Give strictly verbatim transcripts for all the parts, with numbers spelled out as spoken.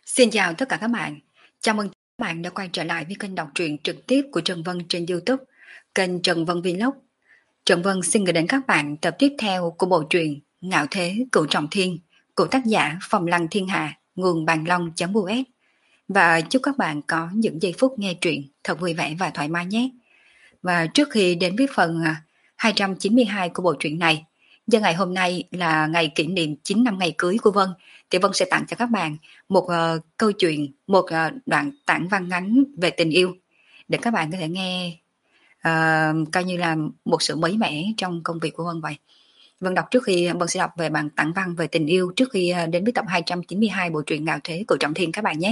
Xin chào tất cả các bạn. Chào mừng các bạn đã quay trở lại với kênh đọc truyện trực tiếp của Trần Vân trên YouTube, kênh Trần Vân Vlog. Trần Vân xin gửi đến các bạn tập tiếp theo của bộ truyện Ngạo Thế Cửu Trọng Thiên của tác giả Phong Lăng Thiên Hạ, nguồn bàn long.us. Và chúc các bạn có những giây phút nghe truyện thật vui vẻ và thoải mái nhé. Và trước khi đến với phần hai trăm chín mươi hai của bộ truyện này, do ngày hôm nay là ngày kỷ niệm chín năm ngày cưới của Vân, thì Vân sẽ tặng cho các bạn một uh, câu chuyện, một uh, đoạn tản văn ngắn về tình yêu để các bạn có thể nghe uh, coi như là một sự mới mẻ trong công việc của Vân vậy. Vân đọc trước khi Vân sẽ đọc về bản tản văn về tình yêu trước khi uh, đến với tập hai trăm chín mươi hai bộ truyện Ngạo Thế Cửu Trọng Thiên các bạn nhé.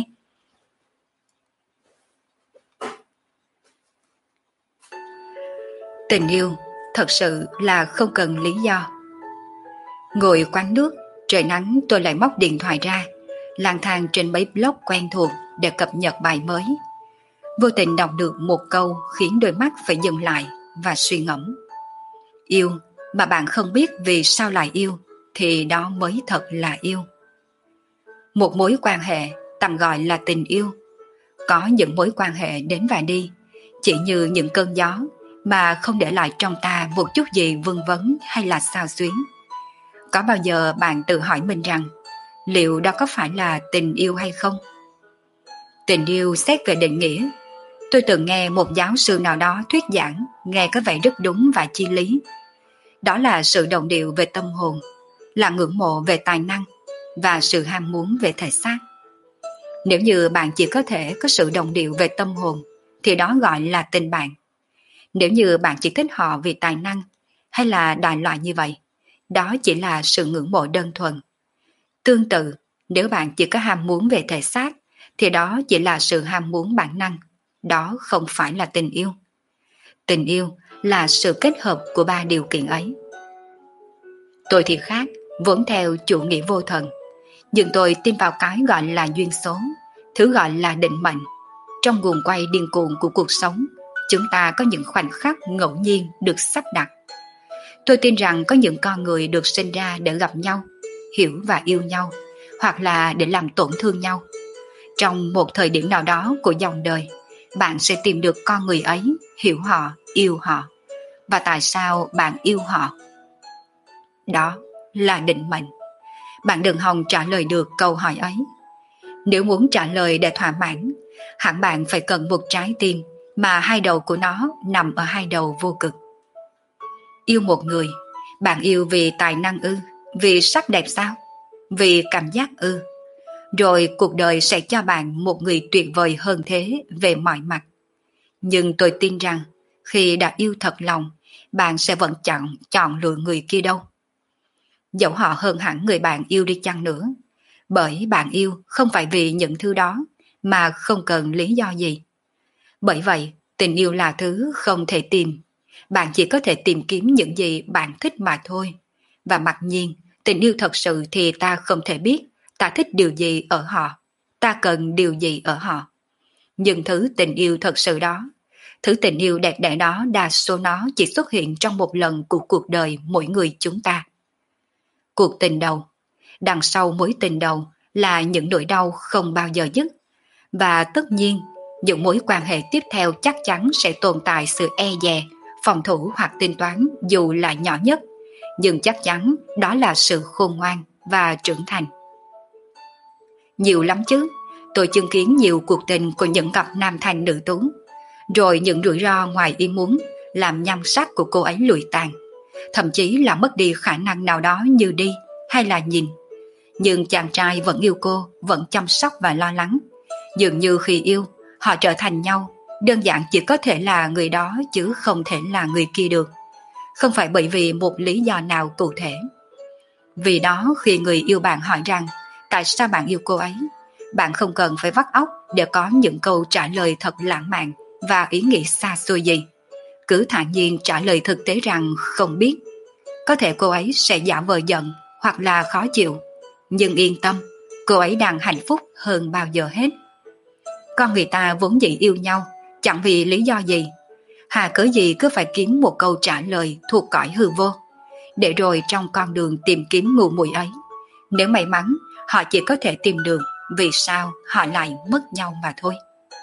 Tình yêu thật sự là không cần lý do. Ngồi quán nước, trời nắng, tôi lại móc điện thoại ra, lang thang trên mấy blog quen thuộc để cập nhật bài mới. Vô tình đọc được một câu khiến đôi mắt phải dừng lại và suy ngẫm. Yêu mà bạn không biết vì sao lại yêu thì đó mới thật là yêu. Một mối quan hệ tạm gọi là tình yêu. Có những mối quan hệ đến và đi, chỉ như những cơn gió mà không để lại trong ta một chút gì vương vấn hay là xao xuyến. Có bao giờ bạn tự hỏi mình rằng liệu đó có phải là tình yêu hay không? Tình yêu xét về định nghĩa, tôi từng nghe một giáo sư nào đó thuyết giảng, nghe có vẻ rất đúng và chi lý. Đó là sự đồng điệu về tâm hồn, là ngưỡng mộ về tài năng và sự ham muốn về thể xác. Nếu như bạn chỉ có thể có sự đồng điệu về tâm hồn thì đó gọi là tình bạn. Nếu như bạn chỉ thích họ vì tài năng hay là đại loại như vậy, đó chỉ là sự ngưỡng mộ đơn thuần. Tương tự, nếu bạn chỉ có ham muốn về thể xác thì đó chỉ là sự ham muốn bản năng. Đó không phải là tình yêu. Tình yêu là sự kết hợp của ba điều kiện ấy. Tôi thì khác, vốn theo chủ nghĩa vô thần, nhưng tôi tin vào cái gọi là duyên số, thứ gọi là định mệnh. Trong guồng quay điên cuồng của cuộc sống, chúng ta có những khoảnh khắc ngẫu nhiên được sắp đặt. Tôi tin rằng có những con người được sinh ra để gặp nhau, hiểu và yêu nhau, hoặc là để làm tổn thương nhau. Trong một thời điểm nào đó của dòng đời, bạn sẽ tìm được con người ấy, hiểu họ, yêu họ. Và tại sao bạn yêu họ? Đó là định mệnh. Bạn đừng hòng trả lời được câu hỏi ấy. Nếu muốn trả lời để thỏa mãn, hẳn bạn phải cần một trái tim mà hai đầu của nó nằm ở hai đầu vô cực. Yêu một người, bạn yêu vì tài năng ư, vì sắc đẹp sao, vì cảm giác ư. Rồi cuộc đời sẽ cho bạn một người tuyệt vời hơn thế về mọi mặt. Nhưng tôi tin rằng khi đã yêu thật lòng, bạn sẽ vẫn chọn, chọn lựa người kia đâu. Dẫu họ hơn hẳn người bạn yêu đi chăng nữa, bởi bạn yêu không phải vì những thứ đó mà không cần lý do gì. Bởi vậy, tình yêu là thứ không thể tìm. Bạn chỉ có thể tìm kiếm những gì bạn thích mà thôi. Và mặc nhiên, tình yêu thật sự thì ta không thể biết ta thích điều gì ở họ, ta cần điều gì ở họ. Nhưng thứ tình yêu thật sự đó, thứ tình yêu đẹp đẽ đó, đa số nó chỉ xuất hiện trong một lần của cuộc đời mỗi người chúng ta. Cuộc tình đầu, đằng sau mối tình đầu là những nỗi đau không bao giờ dứt. Và tất nhiên, những mối quan hệ tiếp theo chắc chắn sẽ tồn tại sự e dè, phòng thủ hoặc tính toán dù là nhỏ nhất, nhưng chắc chắn đó là sự khôn ngoan và trưởng thành. Nhiều lắm chứ, tôi chứng kiến nhiều cuộc tình của những cặp nam thanh nữ tú, rồi những rủi ro ngoài ý muốn làm nhan sắc của cô ấy lụi tàn, thậm chí là mất đi khả năng nào đó như đi hay là nhìn. Nhưng chàng trai vẫn yêu cô, vẫn chăm sóc và lo lắng. Dường như khi yêu, họ trở thành nhau, đơn giản chỉ có thể là người đó chứ không thể là người kia được. Không phải bởi vì một lý do nào cụ thể. Vì đó khi người yêu bạn hỏi rằng tại sao bạn yêu cô ấy, bạn không cần phải vắt óc để có những câu trả lời thật lãng mạn và ý nghĩ xa xôi gì. Cứ thản nhiên trả lời thực tế rằng không biết. Có thể cô ấy sẽ giả vờ giận hoặc là khó chịu, nhưng yên tâm, cô ấy đang hạnh phúc hơn bao giờ hết. Con người ta vốn dĩ yêu nhau, chẳng vì lý do gì. Hà cớ gì cứ phải kiếm một câu trả lời thuộc cõi hư vô, để rồi trong con đường tìm kiếm ngu muội ấy, nếu may mắn họ chỉ có thể tìm được vì sao họ lại mất nhau mà thôi.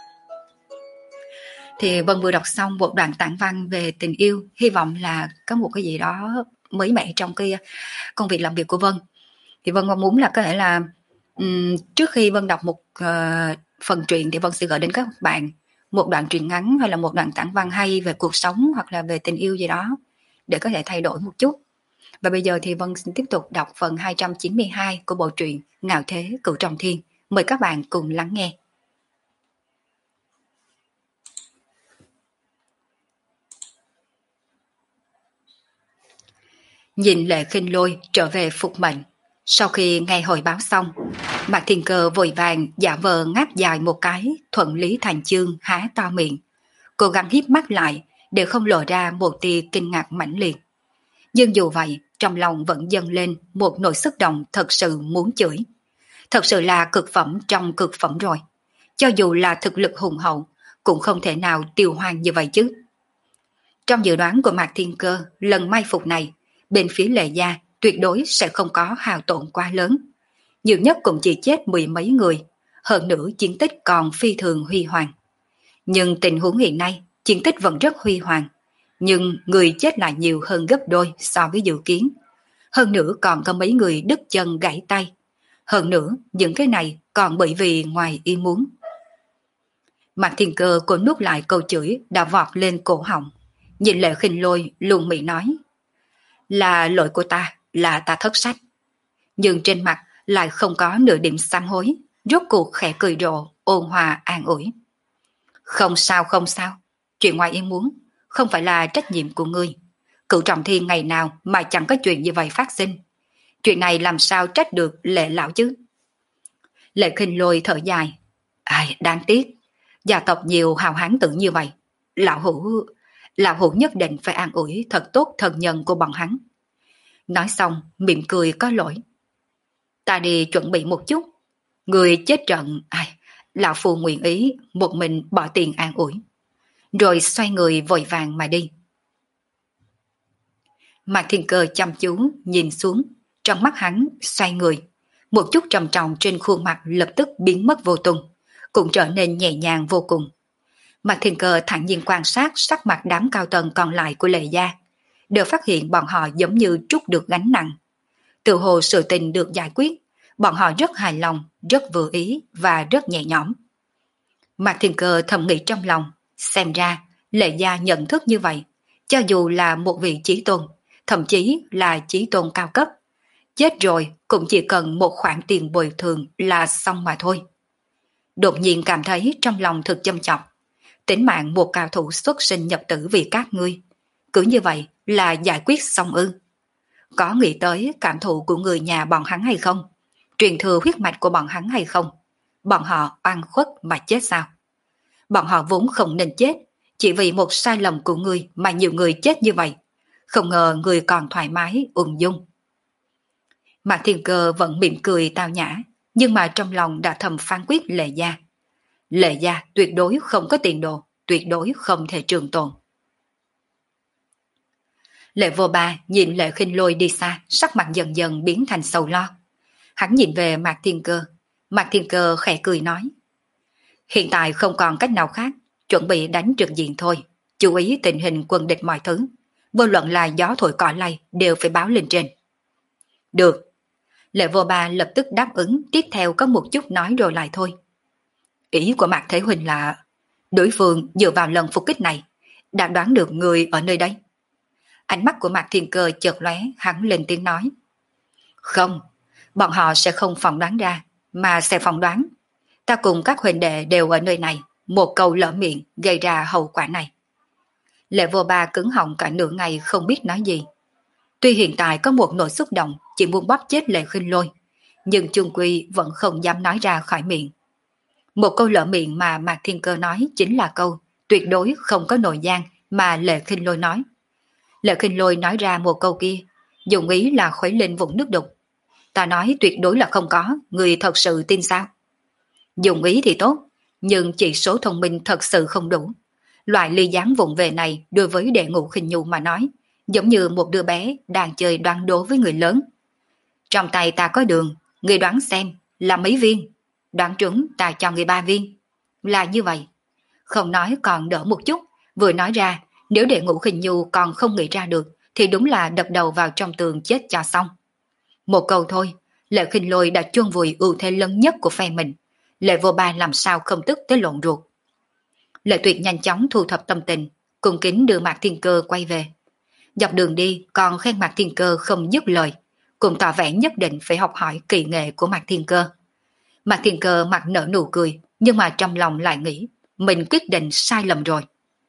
Thì Vân vừa đọc xong một đoạn tản văn về tình yêu, hy vọng là có một cái gì đó mới mẻ trong cái công việc làm việc của Vân. Thì Vân mong muốn là có thể là um, trước khi Vân đọc một uh, phần truyện thì Vân sẽ gửi đến các bạn một đoạn truyện ngắn hay là một đoạn tản văn hay về cuộc sống hoặc là về tình yêu gì đó để có thể thay đổi một chút. Và bây giờ thì Vân xin tiếp tục đọc phần hai trăm chín mươi hai của bộ truyện Ngạo Thế Cửu Trọng Thiên. Mời các bạn cùng lắng nghe. Nhìn Lệ Khinh Lôi trở về phục mệnh. Sau khi nghe hồi báo xong, Mạc Thiên Cơ vội vàng giả vờ ngáp dài một cái, thuận lý thành chương há to miệng, cố gắng híp mắt lại để không lộ ra một tia kinh ngạc mãnh liệt. Nhưng dù vậy, trong lòng vẫn dâng lên một nỗi xúc động thật sự muốn chửi. Thật sự là cực phẩm trong cực phẩm rồi. Cho dù là thực lực hùng hậu, cũng không thể nào tiêu hoang như vậy chứ. Trong dự đoán của Mạc Thiên Cơ, lần mai phục này, bên phía Lệ gia tuyệt đối sẽ không có hao tổn quá lớn. Nhiều nhất cũng chỉ chết mười mấy người, hơn nữa chiến tích còn phi thường huy hoàng. Nhưng tình huống hiện nay, chiến tích vẫn rất huy hoàng, nhưng người chết lại nhiều hơn gấp đôi so với dự kiến. Hơn nữa còn có mấy người đứt chân gãy tay. Hơn nữa, những cái này còn bởi vì ngoài ý muốn. Mạc Thiên Cơ cô nuốt lại câu chửi đã vọt lên cổ họng. Nhìn Lệ Khinh Lôi luôn miệng nói, là lỗi của ta, là ta thất sách. Nhưng trên mặt lại không có nửa điểm sám hối, rốt cuộc khẽ cười rộ, ôn hòa an ủi. Không sao không sao, chuyện ngoài ý muốn, không phải là trách nhiệm của ngươi. Cửu Trọng Thiên ngày nào mà chẳng có chuyện như vậy phát sinh. Chuyện này làm sao trách được Lệ lão chứ? Lệ Khinh Lôi thở dài. Ai, đáng tiếc, gia tộc nhiều hào hán tử như vậy. Lão hữu, lão hữu nhất định phải an ủi thật tốt thần nhân của bọn hắn. Nói xong, mỉm cười có lỗi. Ta đi chuẩn bị một chút. Người chết trận, ai, lão phu nguyện ý một mình bỏ tiền an ủi. Rồi xoay người vội vàng mà đi. Mạc Thiên Cơ chăm chú nhìn xuống, trong mắt hắn xoay người. Một chút trầm trọng trên khuôn mặt lập tức biến mất vô tung, cũng trở nên nhẹ nhàng vô cùng. Mạc Thiên Cơ thản nhiên quan sát sắc mặt đám cao tầng còn lại của Lệ gia, đều phát hiện bọn họ giống như trút được gánh nặng. Tự hồ sự tình được giải quyết, bọn họ rất hài lòng, rất vừa ý và rất nhẹ nhõm. Mạc Thiên Cơ thầm nghĩ trong lòng, xem ra Lệ gia nhận thức như vậy, cho dù là một vị chí tôn, thậm chí là chí tôn cao cấp, chết rồi cũng chỉ cần một khoản tiền bồi thường là xong mà thôi. Đột nhiên cảm thấy trong lòng thực châm chọc, tính mạng một cao thủ xuất sinh nhập tử vì các ngươi, cứ như vậy là giải quyết xong ư? Có nghĩ tới cảm thụ của người nhà bọn hắn hay không? Truyền thừa huyết mạch của bọn hắn hay không? Bọn họ oan khuất mà chết sao? Bọn họ vốn không nên chết, chỉ vì một sai lầm của ngươi mà nhiều người chết như vậy. Không ngờ người còn thoải mái, ung dung. Mạc Thiên Cơ vẫn mỉm cười tao nhã, nhưng mà trong lòng đã thầm phán quyết Lệ gia. Lệ gia tuyệt đối không có tiền đồ, tuyệt đối không thể trường tồn. Lệ Vô Ba nhìn Lệ Khinh Lôi đi xa, sắc mặt dần dần biến thành sầu lo. Hắn nhìn về Mạc Thiên Cơ, Mạc Thiên Cơ khẽ cười nói. Hiện tại không còn cách nào khác, chuẩn bị đánh trực diện thôi, chú ý tình hình quân địch mọi thứ, vô luận là gió thổi cỏ lay đều phải báo lên trên. Được. Lệ Vô Ba lập tức đáp ứng, tiếp theo có một chút nói rồi lại thôi. Ý của Mạc Thế Huynh là đối phương dựa vào lần phục kích này đã đoán được người ở nơi đây. Ánh mắt của Mạc Thiên Cơ chợt lóe, hắn lên tiếng nói. Không, bọn họ sẽ không phỏng đoán ra, mà sẽ phỏng đoán. Ta cùng các huynh đệ đều ở nơi này, một câu lỡ miệng gây ra hậu quả này. Lệ Vô Ba cứng họng cả nửa ngày không biết nói gì. Tuy hiện tại có một nỗi xúc động chỉ muốn bóp chết Lệ Khinh Lôi, nhưng chung quy vẫn không dám nói ra khỏi miệng. Một câu lỡ miệng mà Mạc Thiên Cơ nói chính là câu tuyệt đối không có nội gian mà Lệ Khinh Lôi nói. Lệ Khinh Lôi nói ra một câu kia, dùng ý là khuấy lên vũng nước đục. Ta nói tuyệt đối là không có, người thật sự tin sao? Dùng ý thì tốt, nhưng chỉ số thông minh thật sự không đủ. Loại ly gián vụng về này đối với đệ ngũ Khinh Nhu mà nói, giống như một đứa bé đang chơi đoán đố với người lớn. Trong tay ta có đường, người đoán xem là mấy viên? đoán trúng ta cho người ba viên. Là như vậy. Không nói còn đỡ một chút, vừa nói ra, nếu để Ngũ Khinh Nhu còn không nghĩ ra được, thì đúng là đập đầu vào trong tường chết cho xong. Một câu thôi, Lệ Khinh Lôi đã chôn vùi ưu thế lớn nhất của phe mình. Lệ Vô Ba làm sao không tức tới lộn ruột. Lệ Tuyệt nhanh chóng thu thập tâm tình, cung kính đưa Mạc Thiên Cơ quay về. Dọc đường đi còn khen Mạc Thiên Cơ không dứt lời, cũng tỏ vẻ nhất định phải học hỏi kỳ nghệ của Mạc Thiên Cơ. Mạc Thiên Cơ mặt nở nụ cười, nhưng mà trong lòng lại nghĩ mình quyết định sai lầm rồi.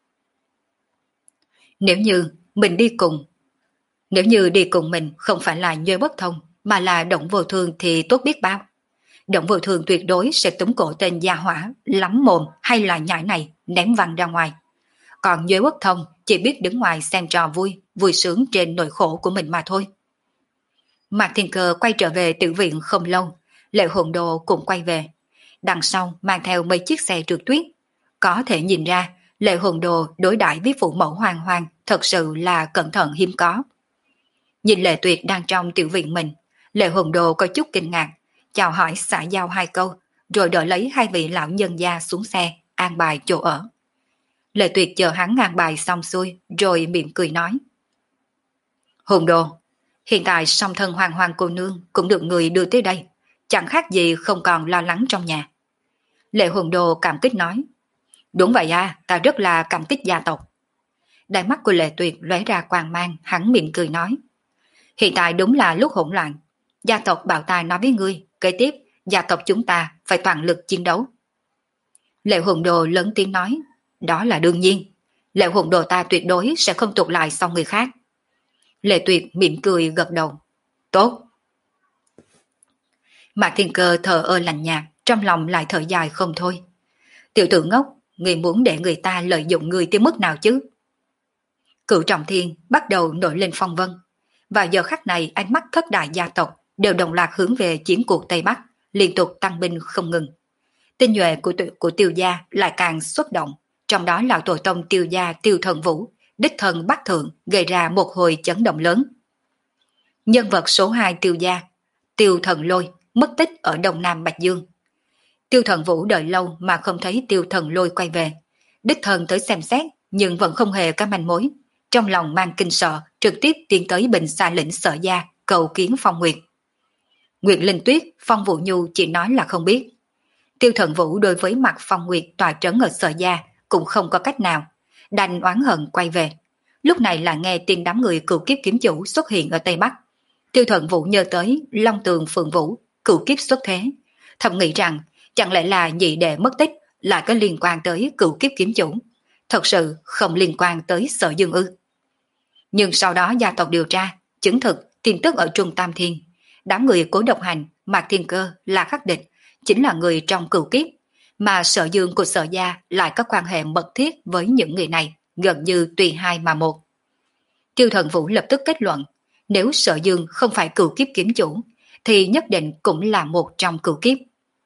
Nếu như mình đi cùng, nếu như đi cùng mình không phải là Nhuê Bất Thông, mà là Động Vô Thương thì tốt biết bao. Động Vô Thương tuyệt đối sẽ túm cổ tên gia hỏa lắm mồm hay là nhãi này ném văng ra ngoài. Còn Nhuê Bất Thông chỉ biết đứng ngoài xem trò vui, vui sướng trên nỗi khổ của mình mà thôi. Mạc Thiên Cơ quay trở về tiểu viện không lâu, Lệ Hồn Đồ cũng quay về. Đằng sau mang theo mấy chiếc xe trượt tuyết. Có thể nhìn ra, Lệ Hồn Đồ đối đãi với phụ mẫu Hoàng Hoàng thật sự là cẩn thận hiếm có. Nhìn Lệ Tuyệt đang trong tiểu viện mình, Lệ Hồn Đồ có chút kinh ngạc, chào hỏi xã giao hai câu, rồi đợi lấy hai vị lão nhân gia xuống xe, an bài chỗ ở. Lệ Tuyệt chờ hắn an bài xong xuôi, rồi mỉm cười nói. Hồn Đồ, hiện tại song thân Hoàng Hoàng cô nương cũng được người đưa tới đây, chẳng khác gì không còn lo lắng trong nhà. Lệ Hồn Đồ cảm kích nói. Đúng vậy à, ta rất là cảm kích gia tộc. Đáy mắt của Lệ Tuyệt lóe ra quang mang, hắn mỉm cười nói. Hiện tại đúng là lúc hỗn loạn. Gia tộc bảo ta nói với ngươi, kế tiếp, gia tộc chúng ta phải toàn lực chiến đấu. Lệ Hồn Đồ lớn tiếng nói. Đó là đương nhiên. Lệ Hồn Đồ ta tuyệt đối sẽ không tụt lại sau người khác. Lệ Tuyệt mỉm cười gật đầu. Tốt. Mạc Thiên Cơ thờ ơ lạnh nhạt, trong lòng lại thở dài không thôi. Tiểu tử ngốc, người muốn để người ta lợi dụng người tới mức nào chứ? Cửu Trọng Thiên bắt đầu nổi lên phong vân. Và giờ khắc này ánh mắt thất đại gia tộc đều đồng loạt hướng về chiến cuộc Tây Bắc, liên tục tăng binh không ngừng. Tinh nhuệ của, của Tiêu gia lại càng xuất động, trong đó lão tổ tông Tiêu gia Tiêu Thần Vũ, đích thân Bắc Thượng gây ra một hồi chấn động lớn. Nhân vật số hai Tiêu gia, Tiêu Thần Lôi, mất tích ở Đông Nam Bạch Dương. Tiêu Thần Vũ đợi lâu mà không thấy Tiêu Thần Lôi quay về. Đích thân tới xem xét nhưng vẫn không hề có manh mối. Trong lòng mang kinh sợ, trực tiếp tiến tới Bình Xa lĩnh Sở gia cầu kiến Phong Nguyệt. Nguyệt Linh Tuyết, Phong Vũ Nhu chỉ nói là không biết. Tiêu Thần Vũ đối với mặt Phong Nguyệt tòa trấn ở Sở gia cũng không có cách nào, đành oán hận quay về. Lúc này là nghe tin đám người cửu kiếp kiếm chủ xuất hiện ở Tây Bắc. Tiêu Thần Vũ nhớ tới Long Tường Phượng Vũ, cửu kiếp xuất thế, thầm nghĩ rằng chẳng lẽ là nhị đệ mất tích lại có liên quan tới cửu kiếp kiếm chủ, thật sự không liên quan tới Sở Dương ư? Nhưng sau đó gia tộc điều tra, chứng thực tin tức ở Trung Tam Thiên, đám người Cố Độc Hành, Mạc Thiên Cơ, La Khắc Địch chính là người trong cửu kiếp, mà Sở Dương của Sở gia lại có quan hệ mật thiết với những người này, gần như tùy hai mà một. Tiêu Thần Vũ lập tức kết luận, nếu Sở Dương không phải cửu kiếp kiếm chủ, thì nhất định cũng là một trong cửu kiếp.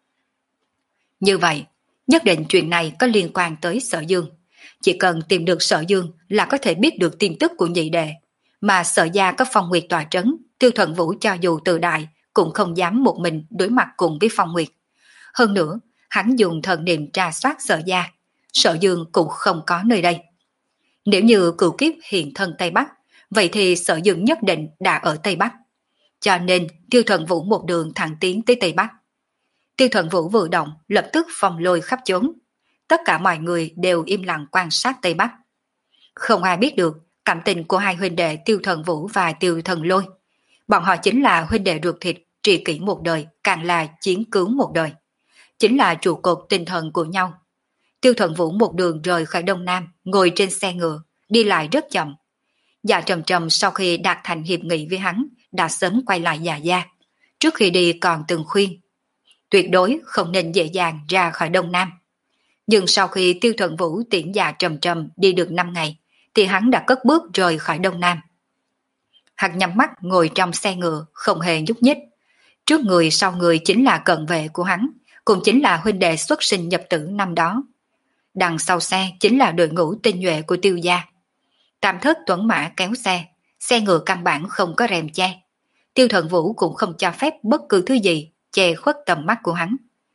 Như vậy, nhất định chuyện này có liên quan tới Sở Dương. Chỉ cần tìm được Sở Dương là có thể biết được tin tức của nhị đệ, mà Sở gia có Phong Nguyệt tòa trấn, Tiêu Thần Vũ cho dù tự đại cũng không dám một mình đối mặt cùng với Phong Nguyệt. Hơn nữa, hắn dùng thần niệm tra soát Sở gia, Sở Dương cũng không có nơi đây. Nếu như cửu kiếp hiện thân Tây Bắc, vậy thì Sở Dương nhất định đã ở Tây Bắc. Cho nên Tiêu Thần Vũ một đường thẳng tiến tới Tây Bắc. Tiêu Thần Vũ vừa động, lập tức phong lôi khắp chốn. Tất cả mọi người đều im lặng quan sát Tây Bắc. Không ai biết được cảm tình của hai huynh đệ Tiêu Thần Vũ và Tiêu Thần Lôi. Bọn họ chính là huynh đệ ruột thịt, tri kỷ một đời, càng là chiến cứu một đời. Chính là trụ cột tinh thần của nhau. Tiêu Thần Vũ một đường rời khỏi Đông Nam, ngồi trên xe ngựa, đi lại rất chậm. Dạ Trầm Trầm sau khi đạt thành hiệp nghị với hắn, đã sớm quay lại Dạ gia. Trước khi đi còn từng khuyên, tuyệt đối không nên dễ dàng ra khỏi Đông Nam. Nhưng sau khi Tiêu Thần Vũ tiễn Dạ Trầm Trầm đi được năm ngày, thì hắn đã cất bước rời khỏi Đông Nam. Hắn nhắm mắt ngồi trong xe ngựa, không hề nhúc nhích. Trước người sau người chính là cận vệ của hắn, cũng chính là huynh đệ xuất sinh nhập tử năm đó. Đằng sau xe chính là đội ngũ tinh nhuệ của Tiêu gia. Tam thất tuấn mã kéo xe, xe ngựa căn bản không có rèm che. Tiêu Thần Vũ cũng không cho phép bất cứ thứ gì che khuất tầm mắt của hắn.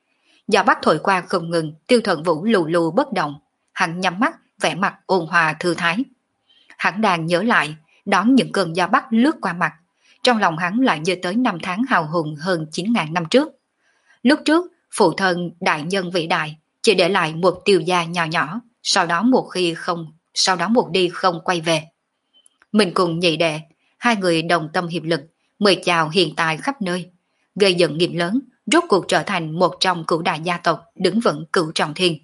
Gió bắc thổi qua không ngừng, Tiêu Thuận Vũ lù lù bất động, hắn nhắm mắt, vẻ mặt ôn hòa thư thái. Hắn đang nhớ lại, đón những cơn gió bắc lướt qua mặt, trong lòng hắn lại nhớ tới năm tháng hào hùng hơn chín ngàn năm trước. Lúc trước, phụ thân đại nhân vĩ đại chỉ để lại một Tiêu gia nhỏ nhỏ, sau đó một khi không, sau đó một đi không quay về. Mình cùng nhị đệ, hai người đồng tâm hiệp lực, mời chào hiện tại khắp nơi, gây dựng nghiệp lớn, rốt cuộc trở thành một trong cửu đại gia tộc đứng vững cửu trọng thiên.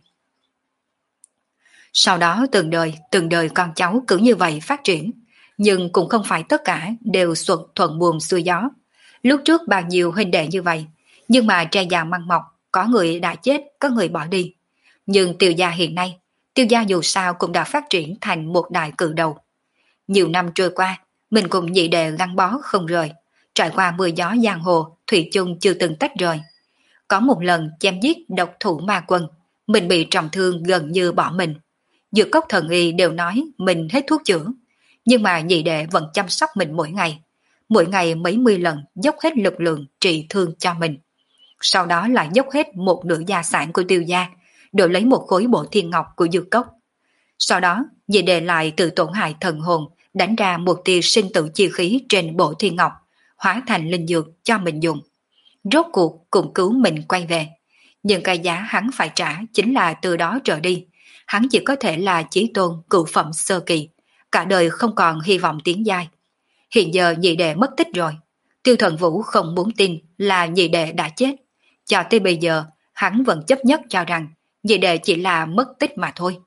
Sau đó từng đời, từng đời con cháu cứ như vậy phát triển, nhưng cũng không phải tất cả đều thuận thuận buồm xuôi gió. Lúc trước bao nhiêu huynh đệ như vậy, nhưng mà tre già măng mọc, có người đã chết, có người bỏ đi. Nhưng Tiêu gia hiện nay, Tiêu gia dù sao cũng đã phát triển thành một đại cự đầu. Nhiều năm trôi qua, mình cùng nhị đệ gắn bó không rời, trải qua mưa gió giang hồ, thủy chung chưa từng tách rời. Có một lần chém giết độc thủ ma quân, mình bị trọng thương gần như bỏ mình. Dược cốc thần y đều nói mình hết thuốc chữa, nhưng mà nhị đệ vẫn chăm sóc mình mỗi ngày. Mỗi ngày mấy mươi lần dốc hết lực lượng trị thương cho mình. Sau đó lại dốc hết một nửa gia sản của Tiêu gia, đổi lấy một khối bộ thiên ngọc của dược cốc. Sau đó, nhị đệ lại tự tổn hại thần hồn, đánh ra một tia sinh tử chi khí trên bộ thiên ngọc, hóa thành linh dược cho mình dùng. Rốt cuộc cũng cứu mình quay về. Nhưng cái giá hắn phải trả chính là từ đó trở đi, hắn chỉ có thể là chí tôn cựu phẩm sơ kỳ, cả đời không còn hy vọng tiến giai. Hiện giờ nhị đệ mất tích rồi, Tiêu Thuận Vũ không muốn tin là nhị đệ đã chết. Cho tới bây giờ, hắn vẫn chấp nhất cho rằng nhị đệ chỉ là mất tích mà thôi.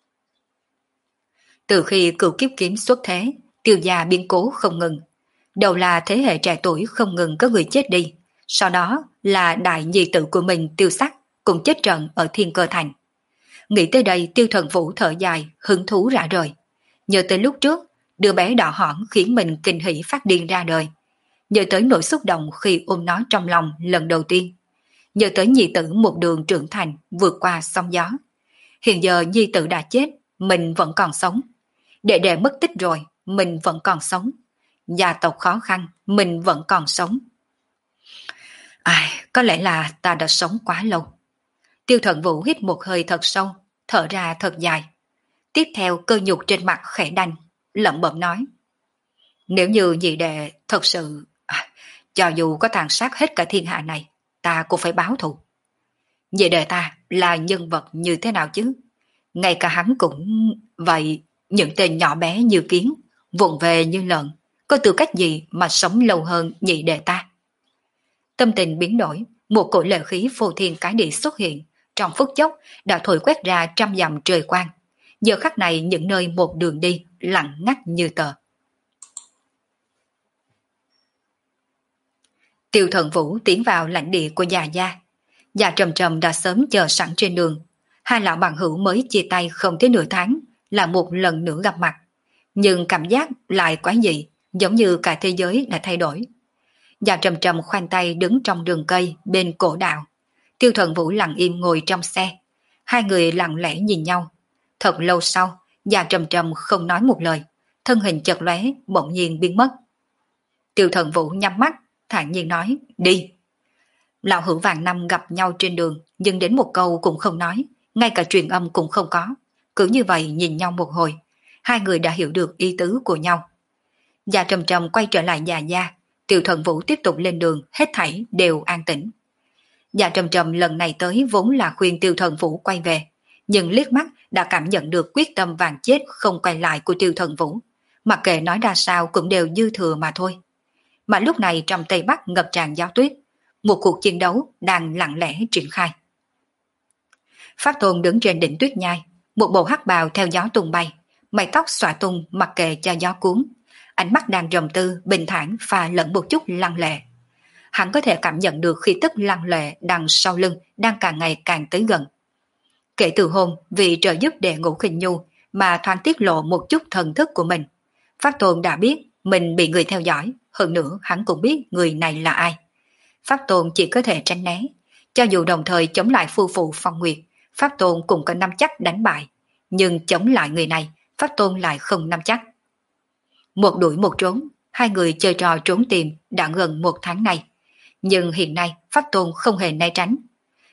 Từ khi cửu kiếp kiếm xuất thế, Tiêu gia biến cố không ngừng. Đầu là thế hệ trẻ tuổi không ngừng có người chết đi, sau đó là đại nhi tử của mình Tiêu Sắc cũng chết trận ở Thiên Cơ Thành. Nghĩ tới đây, Tiêu Thuận Vũ thở dài, hứng thú rã rời. Nhớ tới lúc trước, đứa bé đỏ hỏn khiến mình kinh hỉ phát điên ra đời. Nhớ tới nỗi xúc động khi ôm nó trong lòng lần đầu tiên. Nhớ tới nhi tử một đường trưởng thành vượt qua sóng gió. Hiện giờ nhi tử đã chết, mình vẫn còn sống. Đệ đệ mất tích rồi, mình vẫn còn sống. Gia tộc khó khăn, mình vẫn còn sống. Ai, có lẽ là ta đã sống quá lâu. Tiêu Thuận Vũ hít một hơi thật sâu, thở ra thật dài. Tiếp theo cơ nhục trên mặt khẽ đanh, lẩm bẩm nói. Nếu như nhị đệ thật sự, à, cho dù có tàn sát hết cả thiên hạ này, ta cũng phải báo thù. Nhị đệ ta là nhân vật như thế nào chứ? Ngay cả hắn cũng vậy, những tên nhỏ bé như kiến, vụng về như lợn, có tư cách gì mà sống lâu hơn nhị đệ ta? Tâm tình biến đổi, một cỗ lệ khí phô thiên cái địa xuất hiện, trong phút chốc đã thổi quét ra trăm dặm trời quang. Giờ khắc này những nơi một đường đi lặng ngắt như tờ. Tiêu Thuận Vũ tiến vào lãnh địa của già gia. Già Trầm Trầm đã sớm chờ sẵn trên đường. Hai lão bằng hữu mới chia tay không tới nửa tháng là một lần nữa gặp mặt. Nhưng cảm giác lại quá dị, giống như cả thế giới đã thay đổi. Già Trầm Trầm khoanh tay đứng trong rừng cây bên cổ đạo. Tiêu Thuận Vũ lặng im ngồi trong xe. Hai người lặng lẽ nhìn nhau. Thật lâu sau, Già Trầm Trầm không nói một lời, thân hình chợt lóe bỗng nhiên biến mất. Tiêu Thuận Vũ nhắm mắt, thản nhiên nói, đi. Lão hữu vạn năm gặp nhau trên đường, nhưng đến một câu cũng không nói, ngay cả truyền âm cũng không có. Cứ như vậy nhìn nhau một hồi, hai người đã hiểu được ý tứ của nhau. Già Trầm Trầm quay trở lại nhà gia, Tiêu Thuận Vũ tiếp tục lên đường, hết thảy đều an tĩnh. Già Trầm Trầm lần này tới vốn là khuyên Tiêu Thuận Vũ quay về, nhưng liếc mắt đã cảm nhận được quyết tâm vàng chết không quay lại của Tiêu Thuận Vũ. Mặc kệ nói ra sao cũng đều dư thừa mà thôi. Mà lúc này trong Tây Bắc ngập tràn gió tuyết, một cuộc chiến đấu đang lặng lẽ triển khai. Pháp Tôn đứng trên đỉnh tuyết nhai, một bộ hắc bào theo gió tung bay, mái tóc xõa tung mặc kệ cho gió cuốn, ánh mắt đang trầm tư bình thản pha lẫn một chút lăng lệ. Hắn có thể cảm nhận được khí tức lăng lệ đằng sau lưng đang càng ngày càng tới gần. Kể từ hôm vì trợ giúp đệ ngũ khinh nhu mà thoáng tiết lộ một chút thần thức của mình, Pháp Tôn đã biết mình bị người theo dõi, hơn nữa hắn cũng biết người này là ai. Pháp Tôn chỉ có thể tránh né, cho dù đồng thời chống lại phu phụ Phong Nguyệt, Pháp Tôn cũng có nắm chắc đánh bại, nhưng chống lại người này, Pháp Tôn lại không nắm chắc. Một đuổi một trốn, hai người chơi trò trốn tìm đã gần một tháng nay, nhưng hiện nay Pháp Tôn không hề né tránh.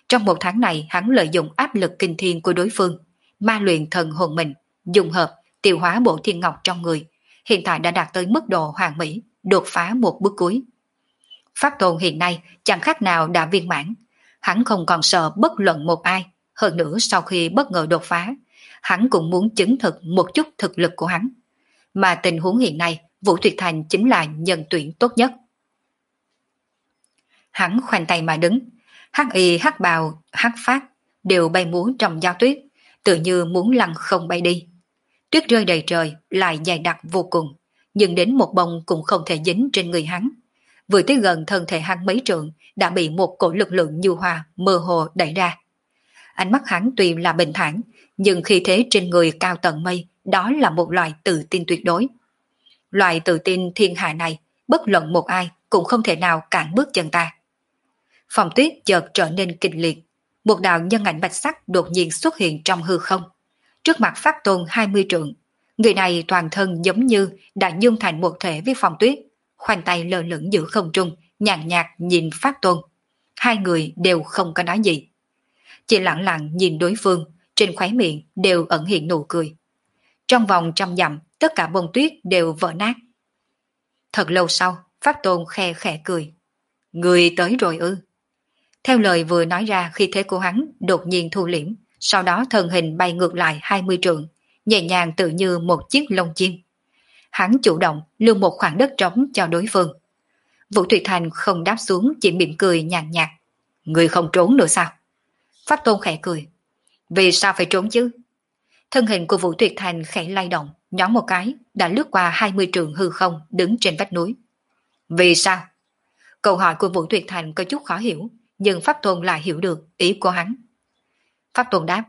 Trong một tháng này hắn lợi dụng áp lực kinh thiên của đối phương, ma luyện thần hồn mình, dùng hợp, tiêu hóa bộ thiên ngọc trong người, hiện tại đã đạt tới mức độ hoàn mỹ, đột phá một bước cuối. Pháp tôn hiện nay chẳng khác nào đã viên mãn, hắn không còn sợ bất luận một ai, hơn nữa sau khi bất ngờ đột phá, hắn cũng muốn chứng thực một chút thực lực của hắn. Mà tình huống hiện nay, Vũ Tuyệt Thành chính là nhân tuyển tốt nhất. Hắn khoanh tay mà đứng, hắc y hắc bào, hắc phát đều bay múa trong gió tuyết, tự như muốn lăn không bay đi. Tuyết rơi đầy trời, lại dày đặc vô cùng, nhưng đến một bông cũng không thể dính trên người hắn. Vừa tới gần thân thể hắn mấy trượng, đã bị một cổ lực lượng nhu hòa mơ hồ đẩy ra. Ánh mắt hắn tuy là bình thản, nhưng khi thế trên người cao tận mây, đó là một loại tự tin tuyệt đối. Loại tự tin thiên hạ này, bất luận một ai cũng không thể nào cản bước chân ta. Phòng tuyết chợt trở nên kịch liệt, một đạo nhân ảnh bạch sắc đột nhiên xuất hiện trong hư không. Trước mặt Pháp Tôn hai mươi trượng, người này toàn thân giống như đã dung thành một thể với phòng tuyết, khoanh tay lơ lửng giữa không trung, nhàn nhạt nhìn Pháp Tôn. Hai người đều không có nói gì, chỉ lặng lặng nhìn đối phương, trên khóe miệng đều ẩn hiện nụ cười. Trong vòng trăm dặm, tất cả bông tuyết đều vỡ nát. Thật lâu sau, Pháp Tôn khe khẽ cười. Người tới rồi ư? Theo lời vừa nói ra, khi thế của hắn đột nhiên thu liễm, sau đó thân hình bay ngược lại hai mươi trượng, nhẹ nhàng tự như một chiếc lông chim. Hắn chủ động lưu một khoảng đất trống cho đối phương. Vũ Tuyệt Thành không đáp xuống, chỉ mỉm cười nhàn nhạt. Người không trốn nữa sao? Pháp Tôn khẽ cười. Vì sao phải trốn chứ? Thân hình của Vũ Tuyệt Thành khẽ lay động, nhón một cái, đã lướt qua hai mươi trượng hư không, đứng trên vách núi. Vì sao? Câu hỏi của Vũ Tuyệt Thành có chút khó hiểu, nhưng Pháp Tôn lại hiểu được ý của hắn. Pháp Tôn đáp.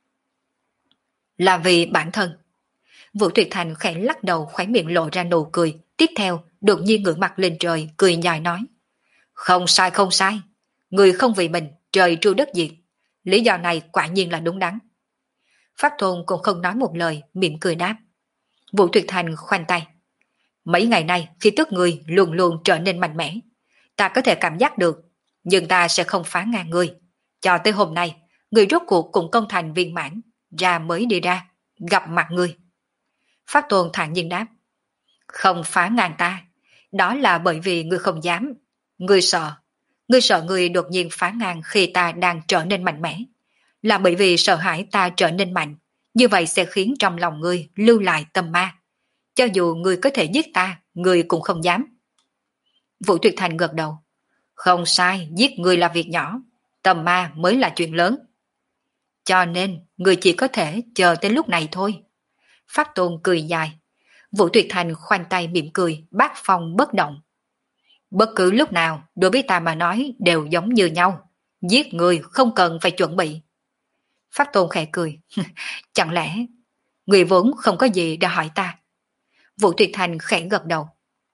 Là vì bản thân. Vũ Tuyệt Thành khẽ lắc đầu, khóe miệng lộ ra nụ cười, tiếp theo đột nhiên ngửa mặt lên trời, cười dài nói. Không sai không sai, người không vì mình, trời tru đất diệt. Lý do này quả nhiên là đúng đắn. Pháp Tôn cũng không nói một lời, mỉm cười đáp. Vũ Tuyệt Thành khoanh tay. Mấy ngày nay khi tức người luôn luôn trở nên mạnh mẽ, ta có thể cảm giác được, nhưng ta sẽ không phá ngang người. Cho tới hôm nay, người rốt cuộc cũng công thành viên mãn, ra mới đi ra, gặp mặt người. Pháp Tôn thản nhiên đáp. Không phá ngang ta, đó là bởi vì người không dám. Người sợ, người sợ người đột nhiên phá ngang khi ta đang trở nên mạnh mẽ. Là bởi vì sợ hãi ta trở nên mạnh, như vậy sẽ khiến trong lòng người lưu lại tâm ma. Cho dù người có thể giết ta, người cũng không dám. Vũ Tuyệt Thành gật đầu. Không sai, giết người là việc nhỏ, tâm ma mới là chuyện lớn. Cho nên, người chỉ có thể chờ tới lúc này thôi. Pháp Tôn cười dài. Vũ Tuyệt Thành khoanh tay mỉm cười, bát phong bất động. Bất cứ lúc nào, đối với ta mà nói đều giống như nhau. Giết người không cần phải chuẩn bị. Pháp Tôn khẽ cười. Chẳng lẽ, người vốn không có gì để hỏi ta? Vũ Tuyệt Thành khẽ gật đầu.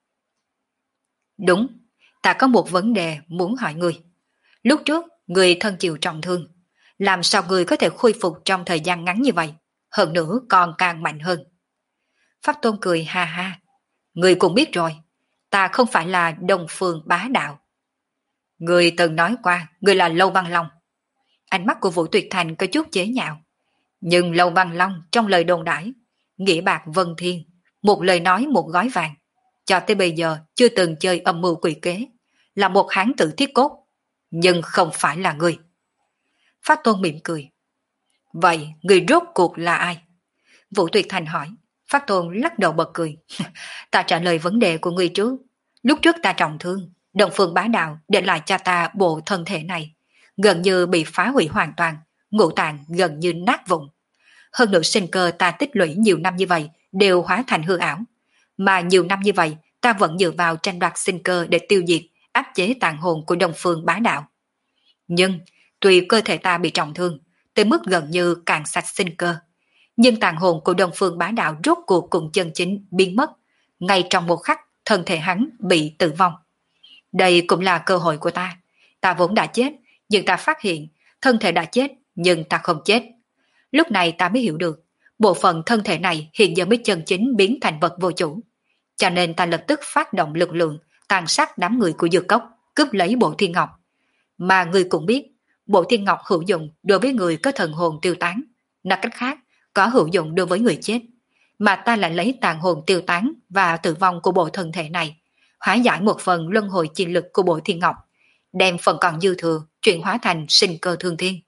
Đúng, ta có một vấn đề muốn hỏi người. Lúc trước, người thân chịu trọng thương. Làm sao người có thể khôi phục trong thời gian ngắn như vậy? Hơn nữa còn càng mạnh hơn. Pháp Tôn cười ha ha. Người cũng biết rồi, ta không phải là Đông Phương Bá Đạo. Người từng nói qua, người là Lâu Băng Long. Ánh mắt của Vũ Tuyệt Thành có chút chế nhạo. Nhưng Lâu Băng Long trong lời đồn đãi, nghĩa bạc vân thiên, một lời nói một gói vàng. Cho tới bây giờ chưa từng chơi âm mưu quỷ kế, là một hán tử thiết cốt, nhưng không phải là người. Pháp Tôn mỉm cười. Vậy người rốt cuộc là ai? Vũ Tuyệt Thành hỏi. Pháp Tôn lắc đầu bật cười. Ta trả lời vấn đề của người trước. Lúc trước ta trọng thương, Đông Phương Bá Đạo để lại cho ta bộ thân thể này, gần như bị phá hủy hoàn toàn, ngũ tạng gần như nát vụn. Hơn nữa sinh cơ ta tích lũy nhiều năm như vậy đều hóa thành hư ảo. Mà nhiều năm như vậy ta vẫn dựa vào tranh đoạt sinh cơ để tiêu diệt, áp chế tàn hồn của Đông Phương Bá Đạo. Nhưng tuy cơ thể ta bị trọng thương, tới mức gần như cạn sạch sinh cơ, nhưng tàn hồn của Đông Phương Bá Đạo rốt cuộc cùng chân chính biến mất. Ngay trong một khắc, thân thể hắn bị tử vong. Đây cũng là cơ hội của ta. Ta vốn đã chết, nhưng ta phát hiện thân thể đã chết, nhưng ta không chết. Lúc này ta mới hiểu được, bộ phận thân thể này hiện giờ mới chân chính biến thành vật vô chủ. Cho nên ta lập tức phát động lực lượng, tàn sát đám người của Dược Cốc, cướp lấy bộ thiên ngọc. Mà người cũng biết, bộ thiên ngọc hữu dụng đối với người có thần hồn tiêu tán, nói cách khác, có hữu dụng đối với người chết, mà ta lại lấy tàn hồn tiêu tán và tử vong của bộ thân thể này, hóa giải một phần luân hồi chi lực của bộ thiên ngọc, đem phần còn dư thừa chuyển hóa thành sinh cơ thương thiên.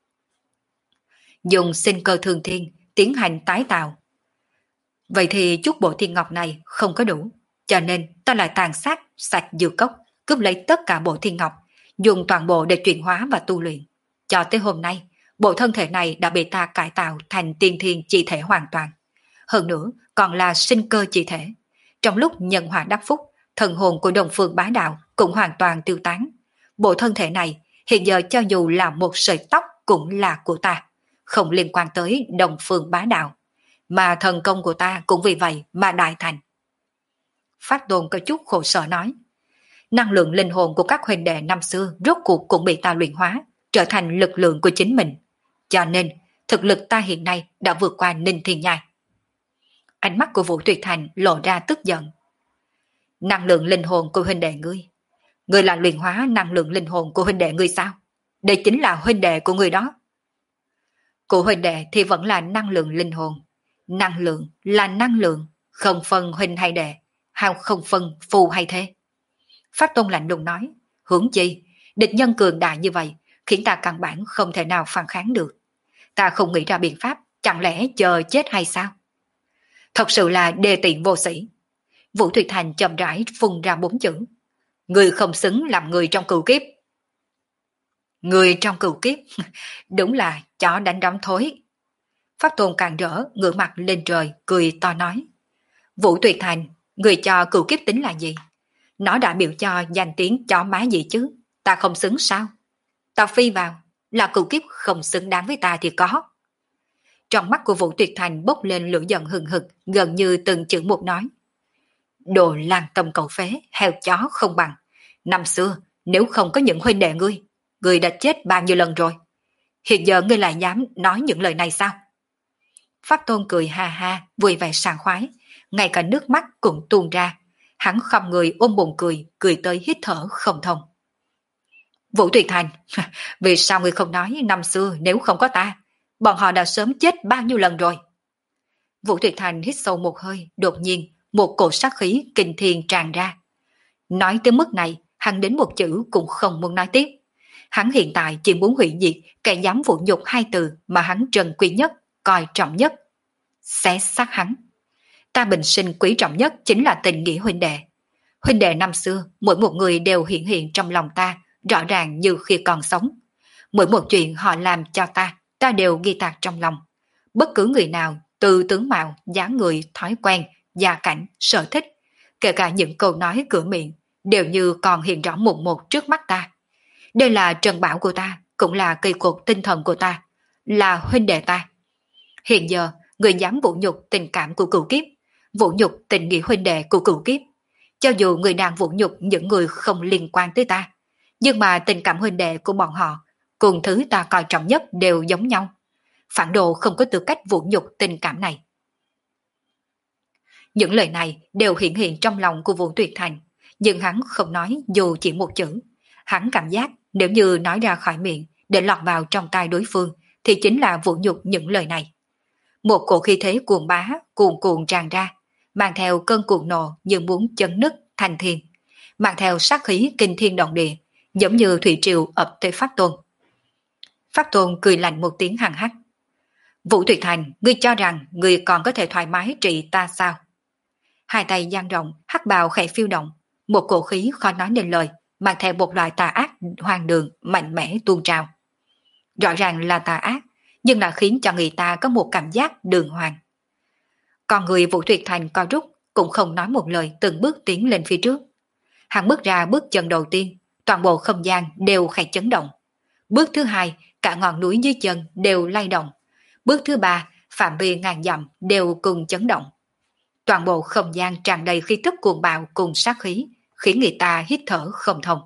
Dùng sinh cơ thương thiên tiến hành tái tạo. Vậy thì chút bộ thiên ngọc này không có đủ, cho nên ta lại tàn sát sạch dược cốc, cướp lấy tất cả bộ thiên ngọc, dùng toàn bộ để chuyển hóa và tu luyện. Cho tới hôm nay, bộ thân thể này đã bị ta cải tạo thành tiên thiên chi thể hoàn toàn. Hơn nữa, còn là sinh cơ chi thể. Trong lúc nhân họa đắc phúc, thần hồn của Đông Phương Bá Đạo cũng hoàn toàn tiêu tán. Bộ thân thể này hiện giờ cho dù là một sợi tóc cũng là của ta, không liên quan tới Đông Phương Bá Đạo. Mà thần công của ta cũng vì vậy mà đại thành. Phát Tôn có chút khổ sở nói, năng lượng linh hồn của các huynh đệ năm xưa rốt cuộc cũng bị ta luyện hóa, trở thành lực lượng của chính mình. Cho nên, thực lực ta hiện nay đã vượt qua Ninh Thiên Nhai. Ánh mắt của Vũ Tuyệt Thành lộ ra tức giận. Năng lượng linh hồn của huynh đệ ngươi, ngươi là luyện hóa năng lượng linh hồn của huynh đệ ngươi sao? Đây chính là huynh đệ của ngươi đó. Của huynh đệ thì vẫn là năng lượng linh hồn. Năng lượng là năng lượng, không phân huynh hay đệ, hay không phân phù hay thế. Pháp Tôn lạnh lùng nói, huống chi, địch nhân cường đại như vậy, khiến ta căn bản không thể nào phản kháng được. Ta không nghĩ ra biện pháp, chẳng lẽ chờ chết hay sao? Thật sự là đê tiện vô sĩ. Vũ Thủy Thành chậm rãi phun ra bốn chữ. Người không xứng làm người trong cựu kiếp. Người trong cựu kiếp, đúng là chó đánh đóng thối. Pháp Tôn càng rỡ, ngửa mặt lên trời, cười to nói. Vũ Tuyệt Thành, người cho cựu kiếp tính là gì? Nó đã biểu cho danh tiếng chó má gì chứ? Ta không xứng sao? Ta phi vào, là cựu kiếp không xứng đáng với ta thì có. Trong mắt của Vũ Tuyệt Thành bốc lên lửa giận hừng hực, gần như từng chữ một nói. Đồ lan tâm cầu phế, heo chó không bằng. Năm xưa, nếu không có những huynh đệ ngươi, ngươi đã chết bao nhiêu lần rồi. Hiện giờ ngươi lại dám nói những lời này sao? Pháp Tôn cười ha ha, vui vẻ sảng khoái, ngay cả nước mắt cũng tuôn ra. Hắn không người ôm bụng cười, cười tới hít thở không thông. Vũ Tuyệt Thành, vì sao ngươi không nói năm xưa nếu không có ta, bọn họ đã sớm chết bao nhiêu lần rồi. Vũ Tuyệt Thành hít sâu một hơi, đột nhiên một cổ sát khí kinh thiên tràn ra. Nói tới mức này, hắn đến một chữ cũng không muốn nói tiếp. Hắn hiện tại chỉ muốn hủy diệt kẻ dám vũ nhục hai từ mà hắn trân quý nhất, coi trọng nhất. Xé xác hắn. Ta bình sinh quý trọng nhất chính là tình nghĩa huynh đệ. Huynh đệ năm xưa, mỗi một người đều hiện hiện trong lòng ta, rõ ràng như khi còn sống. Mỗi một chuyện họ làm cho ta, ta đều ghi tạc trong lòng. Bất cứ người nào, từ tướng mạo, dáng người, thói quen, gia cảnh, sở thích, kể cả những câu nói cửa miệng, đều như còn hiện rõ một một trước mắt ta. Đây là trần bảo của ta, cũng là cây cột tinh thần của ta, là huynh đệ ta. Hiện giờ, người dám vũ nhục tình cảm của cửu kiếp, vũ nhục tình nghĩa huynh đệ của cửu kiếp. Cho dù người đang vũ nhục những người không liên quan tới ta, nhưng mà tình cảm huynh đệ của bọn họ cùng thứ ta coi trọng nhất đều giống nhau. Phản đồ không có tư cách vũ nhục tình cảm này. Những lời này đều hiện hiện trong lòng của Vũ Tuyệt Thành, nhưng hắn không nói dù chỉ một chữ. Hắn cảm giác nếu như nói ra khỏi miệng để lọt vào trong tai đối phương thì chính là vũ nhục những lời này. Một cổ khí thế cuồng bá, cuồn cuộn tràn ra, mang theo cơn cuồng nộ như muốn chấn nứt thành thiên, mang theo sát khí kinh thiên động địa, giống như thủy triều ập tới Pháp Tôn. Pháp Tôn cười lạnh một tiếng hằng hắc. Vũ Tuyệt Thành, ngươi cho rằng ngươi còn có thể thoải mái trị ta sao? Hai tay dang rộng, hắc bào khẽ phiêu động, một cổ khí khó nói nên lời, mang theo một loại tà ác hoang đường mạnh mẽ tuôn trào. Rõ ràng là tà ác, nhưng lại khiến cho người ta có một cảm giác đường hoàng. Còn người Vũ Tuyệt Thành co rút, cũng không nói một lời, từng bước tiến lên phía trước. Hắn bước ra bước chân đầu tiên, toàn bộ không gian đều khẽ chấn động. Bước thứ hai, cả ngọn núi dưới chân đều lay động. Bước thứ ba, phạm vi ngàn dặm đều cùng chấn động. Toàn bộ không gian tràn đầy khí tức cuồng bạo cùng sát khí, khiến người ta hít thở không thông.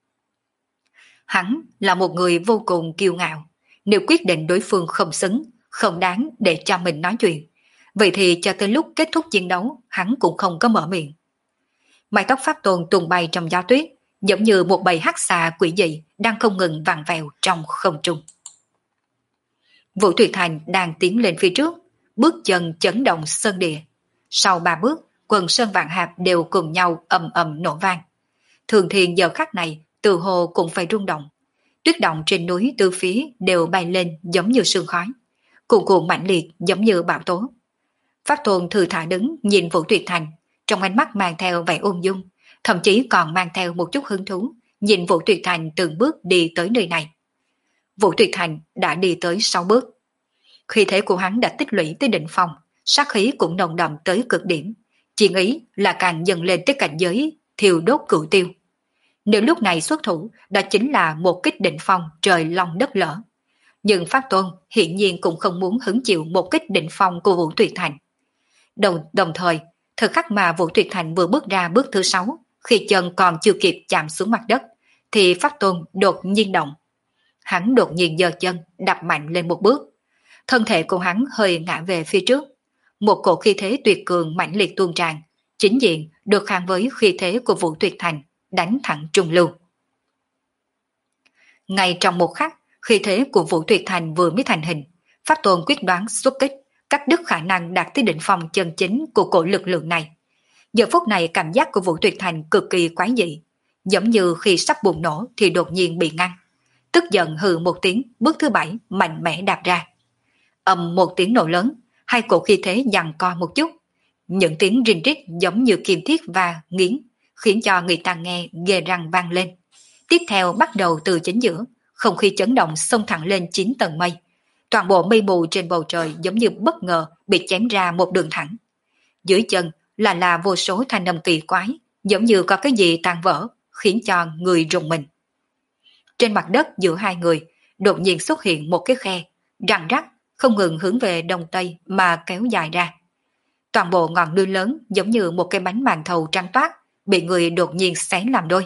Hắn là một người vô cùng kiêu ngạo. Nếu quyết định đối phương không xứng, không đáng để cho mình nói chuyện, vậy thì cho tới lúc kết thúc chiến đấu, hắn cũng không có mở miệng. Mái tóc Pháp Tôn tung bay trong gió tuyết, giống như một bầy hắc xà quỷ dị đang không ngừng vặn vẹo trong không trung. Vũ Tuyệt Thành đang tiến lên phía trước, bước chân chấn động sơn địa. Sau ba bước, quần sơn vạn hạp đều cùng nhau ầm ầm nổ vang. Thường thiên giờ khắc này, từ hồ cũng phải rung động. Tuyết động trên núi từ phía đều bay lên giống như sương khói, cuồn cuộn mãnh liệt giống như bão tố. Pháp Tôn thư thả đứng nhìn Vũ Tuyệt Thành, trong ánh mắt mang theo vẻ ung dung, thậm chí còn mang theo một chút hứng thú, nhìn Vũ Tuyệt Thành từng bước đi tới nơi này. Vũ Tuyệt Thành đã đi tới sáu bước. Khí thế của hắn đã tích lũy tới đỉnh phong, sát khí cũng nồng đậm tới cực điểm, chỉ nghĩ là càng dần lên tới cảnh giới thiêu đốt cửu tiêu. Nếu lúc này xuất thủ, đó chính là một kích đỉnh phong trời long đất lở. Nhưng Pháp Tôn hiển nhiên cũng không muốn hứng chịu một kích đỉnh phong của Vũ Tuyệt Thành. Đồng, đồng thời, thời khắc mà Vũ Tuyệt Thành vừa bước ra bước thứ sáu, khi chân còn chưa kịp chạm xuống mặt đất, thì Pháp Tôn đột nhiên động. Hắn đột nhiên giơ chân, đạp mạnh lên một bước. Thân thể của hắn hơi ngã về phía trước. Một cổ khí thế tuyệt cường mãnh liệt tuôn tràn, chính diện được kháng với khí thế của Vũ Tuyệt Thành, đánh thẳng trung lưu. Ngay trong một khắc, khí thế của Vũ Tuyệt Thành vừa mới thành hình, Pháp Tôn quyết đoán xuất kích, cắt đứt khả năng đạt tới đỉnh phong chân chính của cổ lực lượng này. Giờ phút này cảm giác của Vũ Tuyệt Thành cực kỳ quái dị, giống như khi sắp bùng nổ thì đột nhiên bị ngăn. Tức giận hừ một tiếng, bước thứ bảy mạnh mẽ đạp ra. Ầm một tiếng nổ lớn, hai cổ khí thế giằng co một chút. Những tiếng rinh rít giống như kim thiết và nghiến, khiến cho người ta nghe ghê răng vang lên. Tiếp theo bắt đầu từ chính giữa, không khí chấn động xông thẳng lên chín tầng mây. Toàn bộ mây mù trên bầu trời giống như bất ngờ bị chém ra một đường thẳng. Dưới chân là là vô số thanh âm kỳ quái, giống như có cái gì tan vỡ, khiến cho người rùng mình. Trên mặt đất giữa hai người, đột nhiên xuất hiện một cái khe, răng rắc, không ngừng hướng về đông tây mà kéo dài ra. Toàn bộ ngọn núi lớn giống như một cái bánh màn thầu trắng toát, bị người đột nhiên xé làm đôi.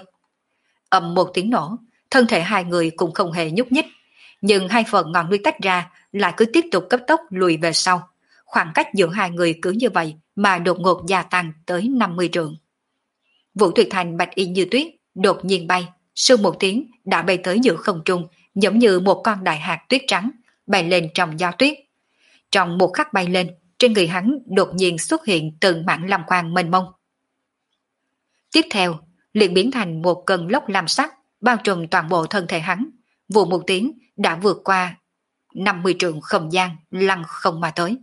Ầm một tiếng nổ, thân thể hai người cũng không hề nhúc nhích, nhưng hai phần ngọn núi tách ra lại cứ tiếp tục cấp tốc lùi về sau. Khoảng cách giữa hai người cứ như vậy mà đột ngột gia tăng tới năm mươi trượng. Vũ Tuyệt Thành bạch y như tuyết, đột nhiên bay, sương một tiếng đã bay tới giữa không trung, giống như một con đại hạt tuyết trắng, bay lên trong gió tuyết. Trong một khắc bay lên, trên người hắn đột nhiên xuất hiện từng mảng lam quang mênh mông. Tiếp theo, liền biến thành một cơn lốc lam sắc, bao trùm toàn bộ thân thể hắn. Vụ một tiếng đã vượt qua năm mươi trượng không gian, lăn không mà tới.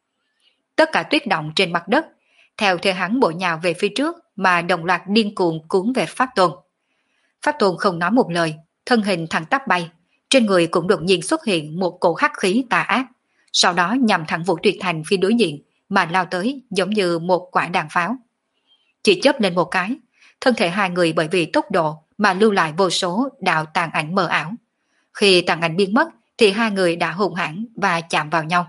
Tất cả tuyết động trên mặt đất, theo theo hắn bổ nhào về phía trước mà đồng loạt điên cuồng cuốn về Pháp Tôn. Pháp Tôn không nói một lời, thân hình thẳng tắp bay, trên người cũng đột nhiên xuất hiện một cổ hắc khí tà ác, sau đó nhằm thẳng Vũ Tuyệt Thành phía đối diện mà lao tới giống như một quả đạn pháo. Chỉ chớp lên một cái, thân thể hai người bởi vì tốc độ mà lưu lại vô số đạo tàn ảnh mờ ảo. Khi tàn ảnh biến mất thì hai người đã hùng hãn và chạm vào nhau.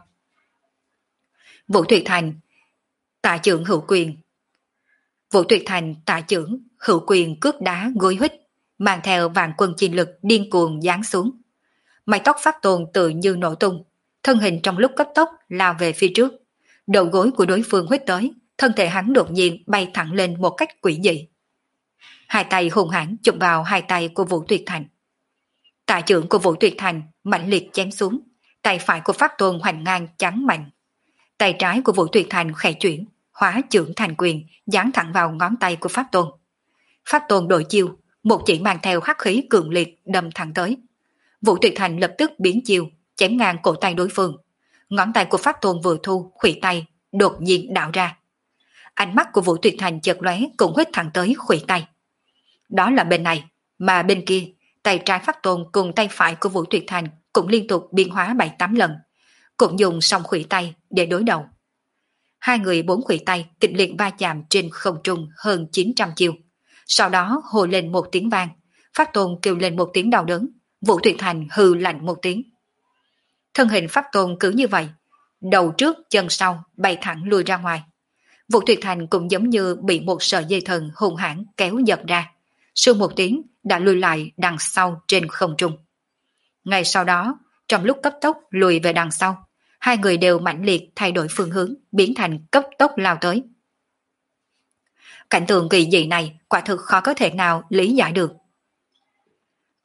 Vũ Tuyệt Thành tạ chưởng hữu quyền. Vũ Tuyệt Thành tạ chưởng hữu quyền cước đá gối huých, mang theo vạn quân chi lực điên cuồng giáng xuống. Mái tóc Pháp Tôn tự như nổ tung, thân hình trong lúc cấp tốc lao về phía trước. Đầu gối của đối phương huých tới, thân thể hắn đột nhiên bay thẳng lên một cách quỷ dị. Hai tay hùng hãn chụp vào hai tay của Vũ Tuyệt Thành. Tạ chưởng của Vũ Tuyệt Thành mạnh liệt chém xuống, tay phải của Pháp Tôn hoành ngang chắn mạnh. Tay trái của Vũ Tuyệt Thành khẽ chuyển, hóa chưởng thành quyền, giáng thẳng vào ngón tay của Pháp Tôn. Pháp Tôn đổi chiêu, một chỉ mang theo hắc khí cường liệt đâm thẳng tới. Vũ Tuyệt Thành lập tức biến chiêu, chém ngang cổ tay đối phương. Ngón tay của Pháp Tôn vừa thu, khuỷu tay đột nhiên đảo ra. Ánh mắt của Vũ Tuyệt Thành chợt lóe cũng huých thẳng tới khuỷu tay. Đó là bên này, mà bên kia, tay trái Pháp Tôn cùng tay phải của Vũ Tuyệt Thành cũng liên tục biến hóa bảy tám lần, cũng dùng song khuỷu tay để đối đầu. Hai người bốn khuỷu tay kịch liệt va chạm trên không trung hơn chín trăm chiêu. Sau đó hồ lên một tiếng vang, Pháp Tôn kêu lên một tiếng đau đớn, Vũ Tuyệt Thành hừ lạnh một tiếng. Thân hình Pháp Tôn cứ như vậy, đầu trước chân sau bay thẳng lùi ra ngoài. Vũ Tuyệt Thành cũng giống như bị một sợi dây thần hung hãn kéo giật ra, sương một tiếng đã lùi lại đằng sau trên không trung. Ngay sau đó, trong lúc cấp tốc lùi về đằng sau, hai người đều mãnh liệt thay đổi phương hướng, biến thành cấp tốc lao tới. Cảnh tượng kỳ dị này quả thực khó có thể nào lý giải được.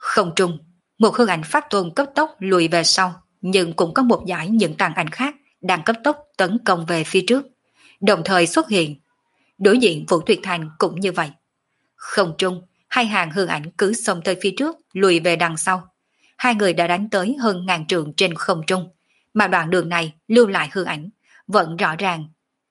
Không trung, một hư ảnh Pháp Tôn cấp tốc lùi về sau, nhưng cũng có một dải những tàn ảnh khác đang cấp tốc tấn công về phía trước, đồng thời xuất hiện. Đối diện Vũ Tuyệt Thành cũng như vậy. Không trung, hai hàng hư ảnh cứ xông tới phía trước, lùi về đằng sau. Hai người đã đánh tới hơn ngàn trượng trên không trung, mà đoạn đường này lưu lại hư ảnh, vẫn rõ ràng.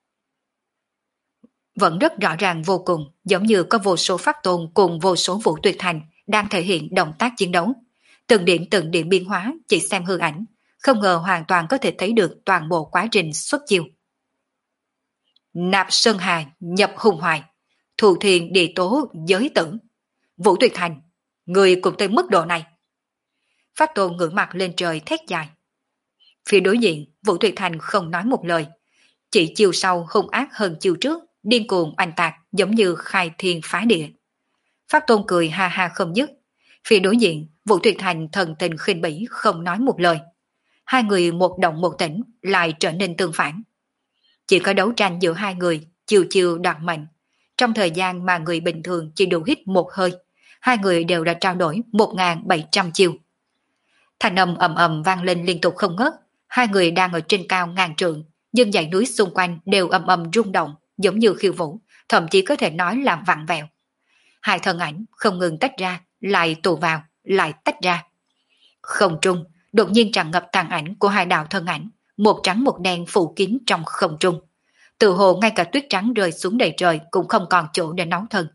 Vẫn rất rõ ràng vô cùng, giống như có vô số Pháp Tôn cùng vô số Vũ Tuyệt Thành đang thể hiện động tác chiến đấu. Từng điểm từng điểm biến hóa, chỉ xem hư ảnh, không ngờ hoàn toàn có thể thấy được toàn bộ quá trình xuất chiêu. Nạp Sơn Hà nhập hùng hoài, thù thiền địa tố giới tử. Vũ Tuyệt Thành, người cùng tới mức độ này. Pháp Tôn ngửa mặt lên trời thét dài. Phía đối diện, Vũ Tuyệt Thành không nói một lời, chỉ chiều sau hung ác hơn chiều trước, điên cuồng oanh tạc giống như khai thiên phá địa. Pháp Tôn cười ha ha không dứt. Phía đối diện, Vũ Tuyệt Thành thần tình khinh bỉ không nói một lời. Hai người một động một tĩnh lại trở nên tương phản. Chỉ có đấu tranh giữa hai người, chiều chiều đoạt mệnh. Trong thời gian mà người bình thường chỉ đủ hít một hơi, hai người đều đã trao đổi một nghìn bảy trăm chiều. Thanh âm ầm ầm vang lên liên tục không ngớt. Hai người đang ở trên cao ngàn trượng, nhưng dãy núi xung quanh đều ầm ầm rung động, giống như khiêu vũ, thậm chí có thể nói là vặn vẹo. Hai thân ảnh không ngừng tách ra, lại tụ vào, lại tách ra. Không trung, đột nhiên tràn ngập tàn ảnh của hai đạo thân ảnh, một trắng một đen phủ kín trong không trung. Từ hồ ngay cả tuyết trắng rơi xuống đầy trời cũng không còn chỗ để nấu thân.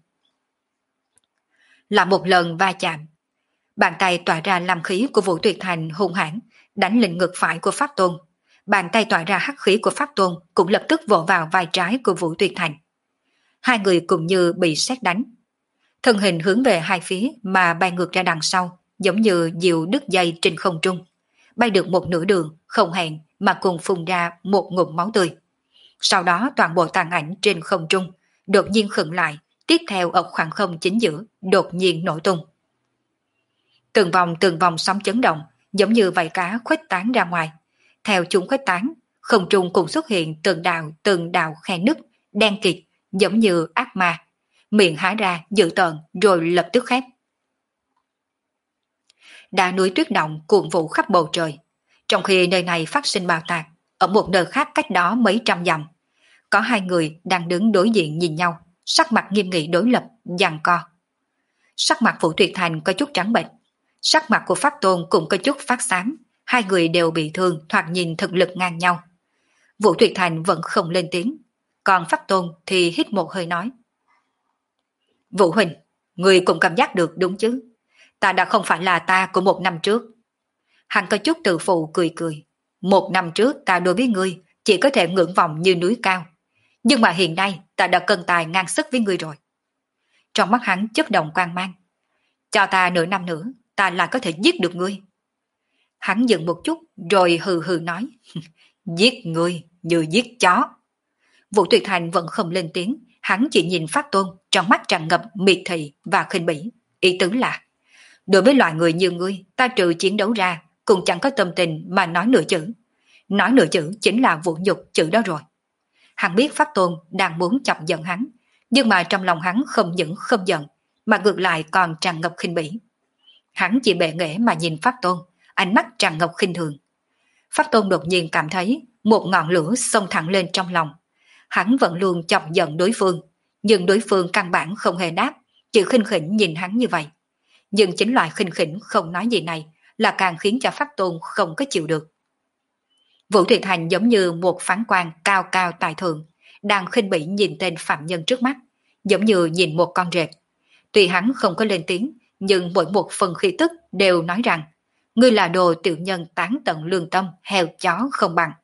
Là một lần va chạm, bàn tay tỏa ra làm khí của Vũ Tuyệt Thành hung hãn đánh lên ngực phải của Pháp Tôn. Bàn tay tỏa ra hắc khí của Pháp Tôn cũng lập tức vỗ vào vai trái của Vũ Tuyệt Thành. Hai người cùng như bị sét đánh. Thân hình hướng về hai phía mà bay ngược ra đằng sau, giống như diều đứt dây trên không trung. Bay được một nửa đường, không hẹn mà cùng phun ra một ngụm máu tươi. Sau đó toàn bộ tàn ảnh trên không trung đột nhiên khựng lại, tiếp theo ở khoảng không chính giữa đột nhiên nổ tung. Từng vòng từng vòng sóng chấn động, giống như vảy cá khuếch tán ra ngoài. Theo chúng khuếch tán, không trung cũng xuất hiện từng đạo từng đạo khe nứt, đen kịt, giống như ác ma. Miệng há ra dữ tợn rồi lập tức khép. Đá núi tuyết động cuộn vũ khắp bầu trời. Trong khi nơi này phát sinh bạo tạc, ở một nơi khác cách đó mấy trăm dặm, có hai người đang đứng đối diện nhìn nhau, sắc mặt nghiêm nghị đối lập, giằng co. Sắc mặt Vũ Tuyệt Thành có chút trắng bệch, sắc mặt của Pháp Tôn cũng có chút phát xám, hai người đều bị thương, thoạt nhìn thực lực ngang nhau. Vũ Tuyệt Thành vẫn không lên tiếng, còn Pháp Tôn thì hít một hơi nói. Vũ Huỳnh, người cũng cảm giác được đúng chứ? Ta đã không phải là ta của một năm trước. Hắn có chút tự phụ cười cười. Một năm trước ta đối với ngươi chỉ có thể ngưỡng vọng như núi cao. Nhưng mà hiện nay ta đã cân tài ngang sức với ngươi rồi. Trong mắt hắn chớp động quang mang. Cho ta nửa năm nữa, ta lại có thể giết được ngươi. Hắn dừng một chút rồi hừ hừ nói. Giết ngươi như giết chó. Vũ Tuyệt Thành vẫn không lên tiếng, hắn chỉ nhìn Pháp Tôn trong mắt tràn ngập miệt thị và khinh bỉ. Ý tứ là, đối với loại người như ngươi, ta trừ chiến đấu ra, cũng chẳng có tâm tình mà nói nửa chữ. Nói nửa chữ chính là vũ nhục chữ đó rồi. Hắn biết Pháp Tôn đang muốn chọc giận hắn, nhưng mà trong lòng hắn không những không giận, mà ngược lại còn tràn ngập khinh bỉ. Hắn chỉ bệ nghệ mà nhìn Pháp Tôn, ánh mắt tràn ngập khinh thường. Pháp Tôn đột nhiên cảm thấy một ngọn lửa xông thẳng lên trong lòng. Hắn vẫn luôn chọc giận đối phương, nhưng đối phương căn bản không hề đáp, chỉ khinh khỉnh nhìn hắn như vậy. Nhưng chính loại khinh khỉnh không nói gì này là càng khiến cho Pháp Tôn không có chịu được. Vũ Thủy Thành giống như một phán quan cao cao tại thượng, đang khinh bỉ nhìn tên phạm nhân trước mắt, giống như nhìn một con rệp. Tuy hắn không có lên tiếng, nhưng mỗi một phần khí tức đều nói rằng ngươi là đồ tiểu nhân tán tận lương tâm, heo chó không bằng.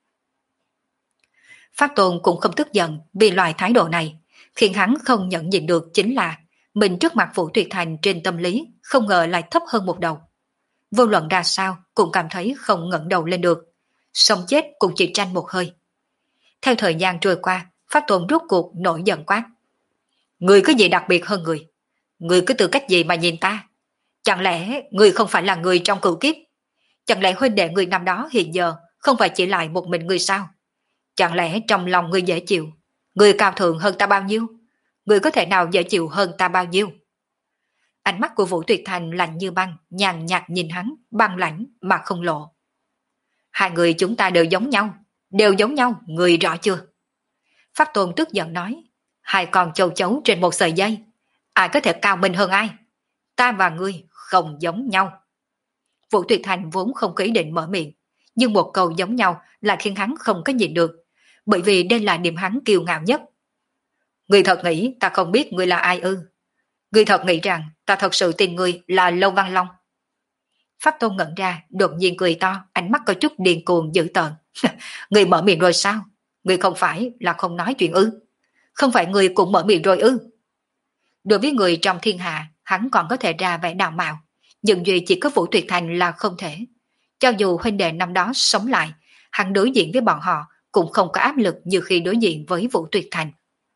Pháp Tôn cũng không tức giận vì loại thái độ này, khiến hắn không nhận nhìn được chính là mình trước mặt Vũ Tuyệt Thành trên tâm lý không ngờ lại thấp hơn một đầu. Vô luận ra sao cũng cảm thấy không ngẩng đầu lên được, sống chết cũng chỉ tranh một hơi. Theo thời gian trôi qua, Pháp Tôn rút cuộc nổi giận quát. Người có gì đặc biệt hơn người? Người có tư cách gì mà nhìn ta? Chẳng lẽ người không phải là người trong cựu kiếp? Chẳng lẽ huynh đệ người năm đó hiện giờ không phải chỉ lại một mình người sao? Chẳng lẽ trong lòng người dễ chịu? Người cao thượng hơn ta bao nhiêu? Người có thể nào dễ chịu hơn ta bao nhiêu? Ánh mắt của Vũ Tuyệt Thành lạnh như băng, nhàn nhạt nhìn hắn, băng lãnh mà không lộ. Hai người chúng ta đều giống nhau, đều giống nhau, người rõ chưa? Pháp Tôn tức giận nói, hai con châu chấu trên một sợi dây, ai có thể cao minh hơn ai? Ta và ngươi không giống nhau. Vũ Tuyệt Thành vốn không có ý định mở miệng, nhưng một câu giống nhau lại khiến hắn không có nhìn được, bởi vì đây là điểm hắn kiêu ngạo nhất. Ngươi thật nghĩ ta không biết ngươi là ai ư? Ngươi thật nghĩ rằng ta thật sự tin ngươi là Lâu Văn Long? Pháp Tôn ngẩn ra, đột nhiên cười to, ánh mắt có chút điên cuồng dữ tợn. Ngươi mở miệng rồi sao? Ngươi không phải là không nói chuyện ư? Không phải ngươi cũng mở miệng rồi ư? Đối với người trong thiên hạ, hắn còn có thể ra vẻ đạo mạo, nhưng duy chỉ có Vũ Tuyệt Thành là không thể. Cho dù huynh đệ năm đó sống lại, hắn đối diện với bọn họ cũng không có áp lực như khi đối diện với Vũ Tuyệt Thành.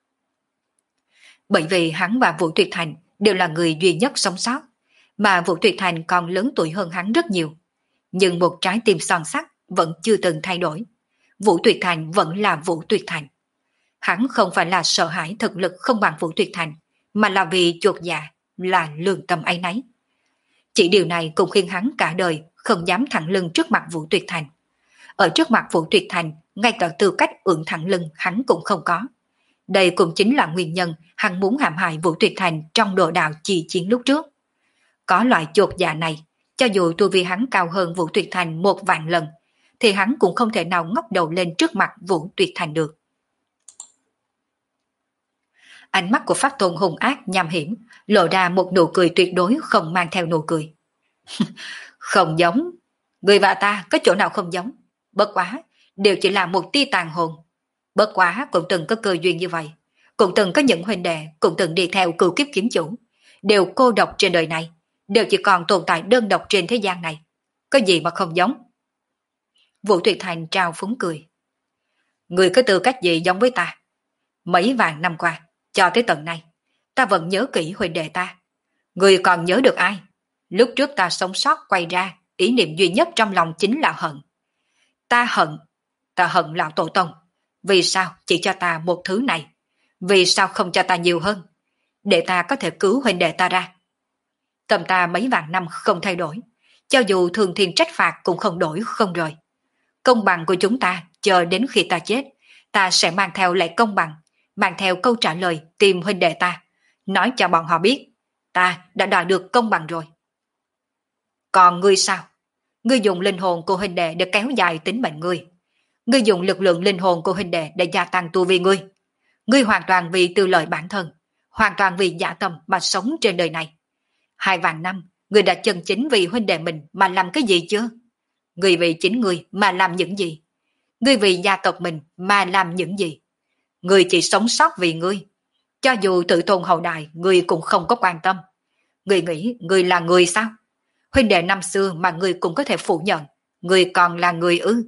Bởi vì hắn và Vũ Tuyệt Thành đều là người duy nhất sống sót, mà Vũ Tuyệt Thành còn lớn tuổi hơn hắn rất nhiều. Nhưng một trái tim son sắt vẫn chưa từng thay đổi. Vũ Tuyệt Thành vẫn là Vũ Tuyệt Thành. Hắn không phải là sợ hãi thực lực không bằng Vũ Tuyệt Thành, mà là vì chuột dạ, là lương tâm áy náy. Chỉ điều này cũng khiến hắn cả đời không dám thẳng lưng trước mặt Vũ Tuyệt Thành. Ở trước mặt Vũ Tuyệt Thành, ngay cả tư cách ưỡn thẳng lưng hắn cũng không có. Đây cũng chính là nguyên nhân hắn muốn hãm hại Vũ Tuyệt Thành trong đồ đạo chi chiến lúc trước. Có loại chột dạ này, cho dù tu vi hắn cao hơn Vũ Tuyệt Thành một vạn lần, thì hắn cũng không thể nào ngóc đầu lên trước mặt Vũ Tuyệt Thành được. Ánh mắt của Pháp Tôn hung ác nham hiểm, lộ ra một nụ cười tuyệt đối không mang theo nụ cười. Không giống, người và ta có chỗ nào không giống, bất quá, đều chỉ là một tia tàn hồn. Bất quá cũng từng có cơ duyên như vậy, cũng từng có những huynh đệ, cũng từng đi theo cửu kiếp kiếm chủ, đều cô độc trên đời này, đều chỉ còn tồn tại đơn độc trên thế gian này. Có gì mà không giống? Vũ Tuyệt Thành trao phúng cười. Người có tư cách gì giống với ta? Mấy vạn năm qua, cho tới tận này, ta vẫn nhớ kỹ huynh đệ ta. Người còn nhớ được ai? Lúc trước ta sống sót quay ra, ý niệm duy nhất trong lòng chính là hận. Ta hận, ta hận lão tổ tông. Vì sao chỉ cho ta một thứ này? Vì sao không cho ta nhiều hơn? Để ta có thể cứu huynh đệ ta ra. Tâm ta mấy vạn năm không thay đổi, cho dù thường thiên trách phạt cũng không đổi không rời. Công bằng của chúng ta, chờ đến khi ta chết, ta sẽ mang theo lại công bằng, mang theo câu trả lời tìm huynh đệ ta, nói cho bọn họ biết, ta đã đòi được công bằng rồi. Còn ngươi sao? Ngươi dùng linh hồn của huynh đệ để kéo dài tính mệnh ngươi. Ngươi dùng lực lượng linh hồn của huynh đệ để gia tăng tu vi ngươi. Ngươi hoàn toàn vì tư lợi bản thân, hoàn toàn vì dạ tâm mà sống trên đời này. Hai vạn năm, ngươi đã chân chính vì huynh đệ mình mà làm cái gì chưa? Ngươi vì chính ngươi mà làm những gì? Ngươi vì gia tộc mình mà làm những gì? Ngươi chỉ sống sót vì ngươi. Cho dù tự tôn hậu đại, ngươi cũng không có quan tâm. Ngươi nghĩ ngươi là người sao? Huynh đệ năm xưa mà ngươi cũng có thể phủ nhận, ngươi còn là người ư?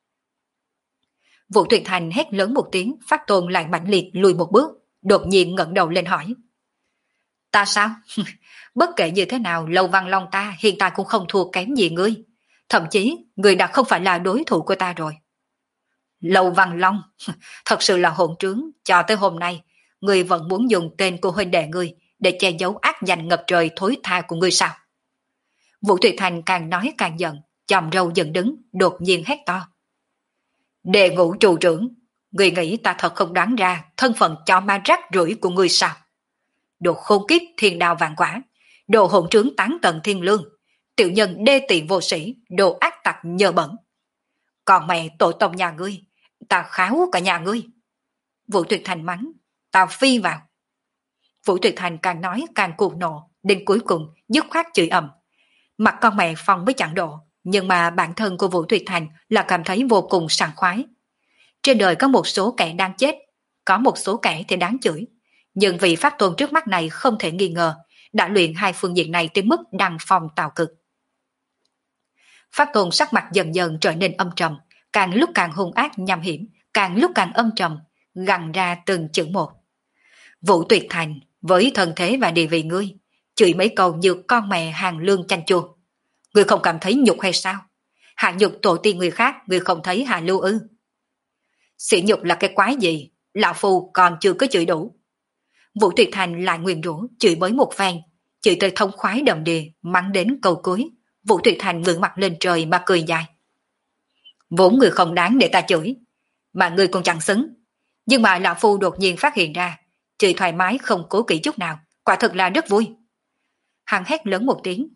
Vũ Tuyệt Thành hét lớn một tiếng, Pháp Tôn lại mãnh liệt lùi một bước, đột nhiên ngẩng đầu lên hỏi. Ta sao? Bất kể như thế nào, Lâu Văn Long ta hiện tại cũng không thua kém gì ngươi. Thậm chí, ngươi đã không phải là đối thủ của ta rồi. Lâu Văn Long, thật sự là hỗn trướng, cho tới hôm nay, ngươi vẫn muốn dùng tên của huynh đệ ngươi để che giấu ác danh ngập trời thối tha của ngươi sao? Vũ Tuyệt Thành càng nói càng giận, chòm râu dựng đứng, đột nhiên hét to. Đệ ngũ trụ trưởng, ngươi nghĩ ta thật không đoán ra thân phận cho ma rác rưởi của ngươi sao? Đồ khôn kiếp thiên đao vạn quả, đồ hỗn trướng tán tận thiên lương, tiểu nhân đê tiện vô sĩ, đồ ác tặc nhờ bẩn. Còn mẹ tổ tông nhà ngươi, ta kháo cả nhà ngươi. Vũ Tuyệt Thành mắng, ta phi vào. Vũ Tuyệt Thành càng nói càng cuồng nộ, đến cuối cùng dứt khoát chửi ầm. Mặt con mẹ phong với chặn độ, nhưng mà bản thân của Vũ Tuyệt Thành là cảm thấy vô cùng sảng khoái. Trên đời có một số kẻ đang chết, có một số kẻ thì đáng chửi. Nhưng vì Pháp Tôn trước mắt này không thể nghi ngờ, đã luyện hai phương diện này tới mức đăng phong tạo cực. Pháp Tôn sắc mặt dần dần trở nên âm trầm, càng lúc càng hung ác nham hiểm, càng lúc càng âm trầm, gằn ra từng chữ một. Vũ Tuyệt Thành, với thân thế và địa vị ngươi, chửi mấy câu như con mẹ hàng lương chanh chua. Ngươi không cảm thấy nhục hay sao? Hạ nhục tổ tiên người khác, ngươi không thấy hạ lưu ư? Sỉ nhục là cái quái gì? Lão Phu còn chưa có chửi đủ. Vũ Tuyệt Thành lại nguyền rủa chửi bới một phen, chửi tới thông khoái đầm đìa, mắng đến câu cuối, Vũ Tuyệt Thành ngẩng mặt lên trời mà cười dài. Vốn người không đáng để ta chửi, mà người còn chẳng xứng. Nhưng mà lão phu đột nhiên phát hiện ra, chửi thoải mái không cố kỵ chút nào, quả thực là rất vui. Hắn hét lớn một tiếng.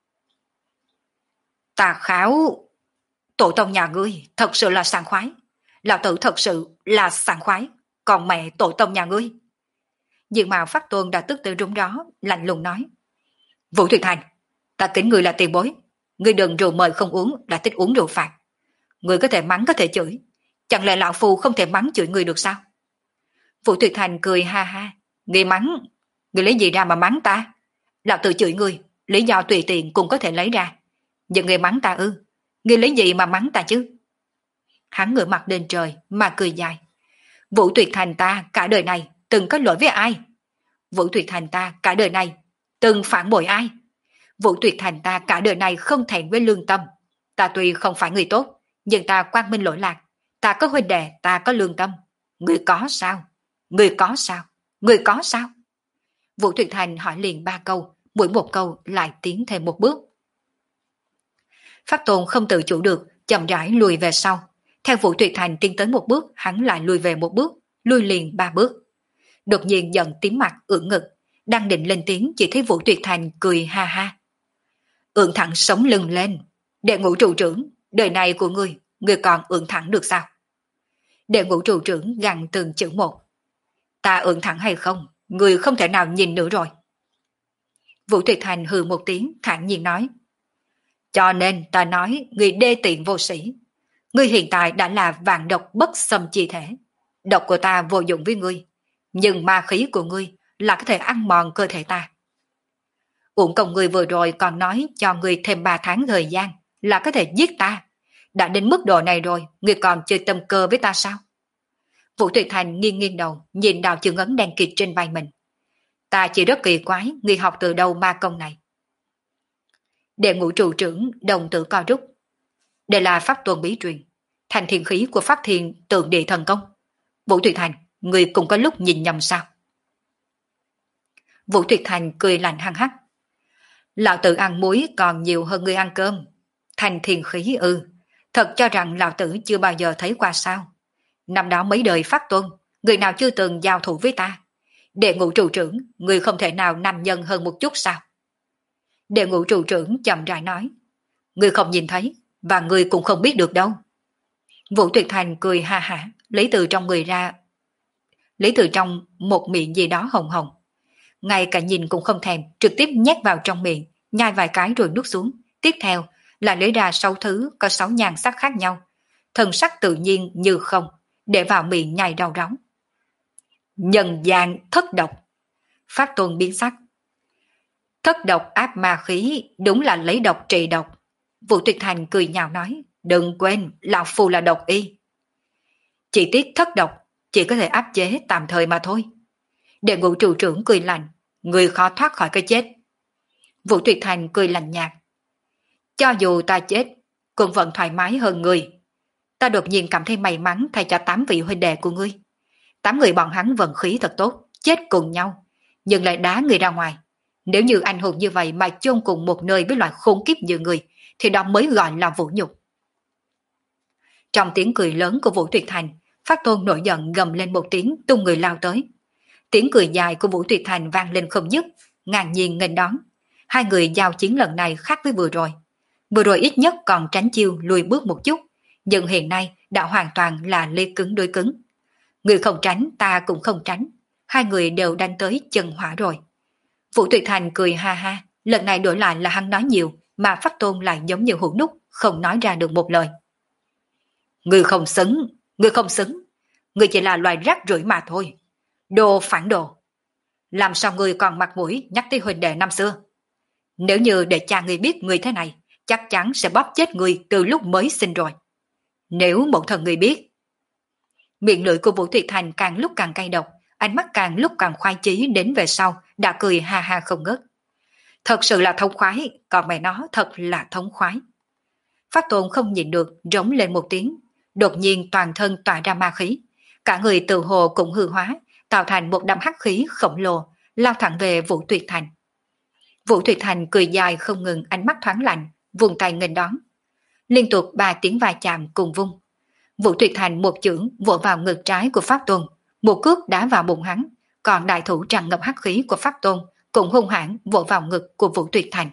Ta kháo, tổ tông nhà ngươi thật sự là sảng khoái. Lão tử thật sự là sảng khoái, còn mẹ tổ tông nhà ngươi. Nhưng mà Pháp Tôn đã tức tới rúng đó, lạnh lùng nói. Vũ Tuyệt Thành, ta kính ngươi là tiền bối. Ngươi đừng rượu mời không uống, đã thích uống rượu phạt. Ngươi có thể mắng có thể chửi. Chẳng lẽ lão phu không thể mắng chửi ngươi được sao? Vũ Tuyệt Thành cười ha ha. Ngươi mắng, ngươi lấy gì ra mà mắng ta? Lão tử chửi ngươi, lý do tùy tiện cũng có thể lấy ra. Nhưng ngươi mắng ta ư? Ngươi lấy gì mà mắng ta chứ? Hắn ngửa mặt lên trời mà cười dài. Vũ Tuyệt Thành ta cả đời này từng có lỗi với ai? Vũ Tuyệt Thành ta cả đời này từng phản bội ai? Vũ Tuyệt Thành ta cả đời này không thẹn với lương tâm. Ta tuy không phải người tốt, nhưng ta quang minh lỗi lạc. Ta có huynh đệ, ta có lương tâm. Người có sao? Người có sao? Người có sao? Vũ Tuyệt Thành hỏi liền ba câu, mỗi một câu lại tiến thêm một bước. Pháp Tôn không tự chủ được, chậm rãi lùi về sau. Theo Vũ Tuyệt Thành tiến tới một bước, hắn lại lùi về một bước, lùi liền ba bước. Đột nhiên giận tím mặt, ưỡn ngực, đang định lên tiếng chỉ thấy Vũ Tuyệt Thành cười ha ha. Ưỡn thẳng sống lưng lên, đệ ngũ trụ trưởng, đời này của ngươi, ngươi còn ưỡn thẳng được sao? Đệ ngũ trụ trưởng gằn từng chữ một. Ta ưỡn thẳng hay không, ngươi không thể nào nhìn nữa rồi. Vũ Tuyệt Thành hừ một tiếng, thản nhiên nói. Cho nên ta nói ngươi đê tiện vô sĩ. Ngươi hiện tại đã là vạn độc bất xâm chi thể. Độc của ta vô dụng với ngươi, nhưng ma khí của ngươi là có thể ăn mòn cơ thể ta. Uổng công ngươi vừa rồi còn nói cho ngươi thêm ba tháng thời gian là có thể giết ta. Đã đến mức độ này rồi, ngươi còn chơi tâm cơ với ta sao? Vũ Tuyệt Thành nghiêng nghiêng đầu, nhìn đạo chữ ấn đen kịt trên vai mình. Ta chỉ rất kỳ quái, ngươi học từ đâu ma công này? Đệ ngũ trụ trưởng đồng tử co rút. Đây là pháp tuần bí truyền, thành thiên khí của pháp thiên tượng địa thần công. Vũ Tuyệt Thành, ngươi cũng có lúc nhìn nhầm sao? Vũ Tuyệt Thành cười lạnh hăng hắc. Lão tử ăn muối còn nhiều hơn ngươi ăn cơm. Thành thiên khí ư, thật cho rằng lão tử chưa bao giờ thấy qua sao? Năm đó mấy đời pháp tuân, người nào chưa từng giao thủ với ta? Đệ ngũ trụ trưởng, người không thể nào nam nhân hơn một chút sao? Đệ ngũ trụ trưởng chậm rãi nói. Người không nhìn thấy, và người cũng không biết được đâu. Vũ Tuyệt Thành cười ha hả, lấy từ trong người ra, lấy từ trong một miệng gì đó hồng hồng. Ngay cả nhìn cũng không thèm, trực tiếp nhét vào trong miệng, nhai vài cái rồi nuốt xuống. Tiếp theo là lấy ra sáu thứ có sáu nhan sắc khác nhau, thần sắc tự nhiên như không, để vào miệng nhai rau ráu. Nhân gian thất độc. Pháp Tôn biến sắc. Thất độc áp ma khí, đúng là lấy độc trị độc. Vũ Tuyệt Thành cười nhạo nói, đừng quên, lão phu là độc y. Chỉ tiếc thất độc, chỉ có thể áp chế tạm thời mà thôi. Đệ ngũ trụ trưởng cười lạnh, người khó thoát khỏi cái chết. Vũ Tuyệt Thành cười lạnh nhạt. Cho dù ta chết, cũng vẫn thoải mái hơn người. Ta đột nhiên cảm thấy may mắn thay cho tám vị huynh đệ của ngươi. Tám người bọn hắn vận khí thật tốt, chết cùng nhau, nhưng lại đá người ra ngoài. Nếu như anh hùng như vậy mà chôn cùng một nơi với loại khốn kiếp như người, thì đó mới gọi là vũ nhục. Trong tiếng cười lớn của Vũ Tuyệt Thành, Pháp Tôn nổi giận gầm lên một tiếng, tung người lao tới. Tiếng cười dài của Vũ Tuyệt Thành vang lên không dứt, ngạc nhiên nghênh đón. Hai người giao chiến lần này khác với vừa rồi. Vừa rồi ít nhất còn tránh chiêu lùi bước một chút, nhưng hiện nay đã hoàn toàn là lê cứng đối cứng. Người không tránh, ta cũng không tránh. Hai người đều đánh tới chân hỏa rồi. Vũ Tuyệt Thành cười ha ha, lần này đổi lại là hắn nói nhiều, mà Pháp Tôn lại giống như hũ nút, không nói ra được một lời. Người không xứng, người không xứng, người chỉ là loài rác rưởi mà thôi. Đồ phản đồ. Làm sao người còn mặt mũi nhắc tới huynh đệ năm xưa? Nếu như để cha người biết người thế này, chắc chắn sẽ bóp chết người từ lúc mới sinh rồi. Nếu một thần người biết. Miệng lưỡi của Vũ Tuyệt Thành càng lúc càng cay độc, ánh mắt càng lúc càng khoái chí, đến về sau đã cười ha ha không ngớt. Thật sự là thống khoái, còn mẹ nó thật là thống khoái. Pháp Tôn không nhịn được, rống lên một tiếng, đột nhiên toàn thân tỏa ra ma khí, cả người tự hồ cũng hư hóa, tạo thành một đám hắc khí khổng lồ, lao thẳng về Vũ Tuyệt Thành. Vũ Tuyệt Thành cười dài không ngừng, ánh mắt thoáng lạnh, vùng tay nghênh đón. Liên tục ba tiếng va chạm cùng vung. Vũ Tuyệt Thành một chưởng vỗ vào ngực trái của Pháp Tôn, một cước đá vào bụng hắn, còn đại thủ tràn ngập hắc khí của Pháp Tôn cũng hung hãn vỗ vào ngực của Vũ Tuyệt Thành.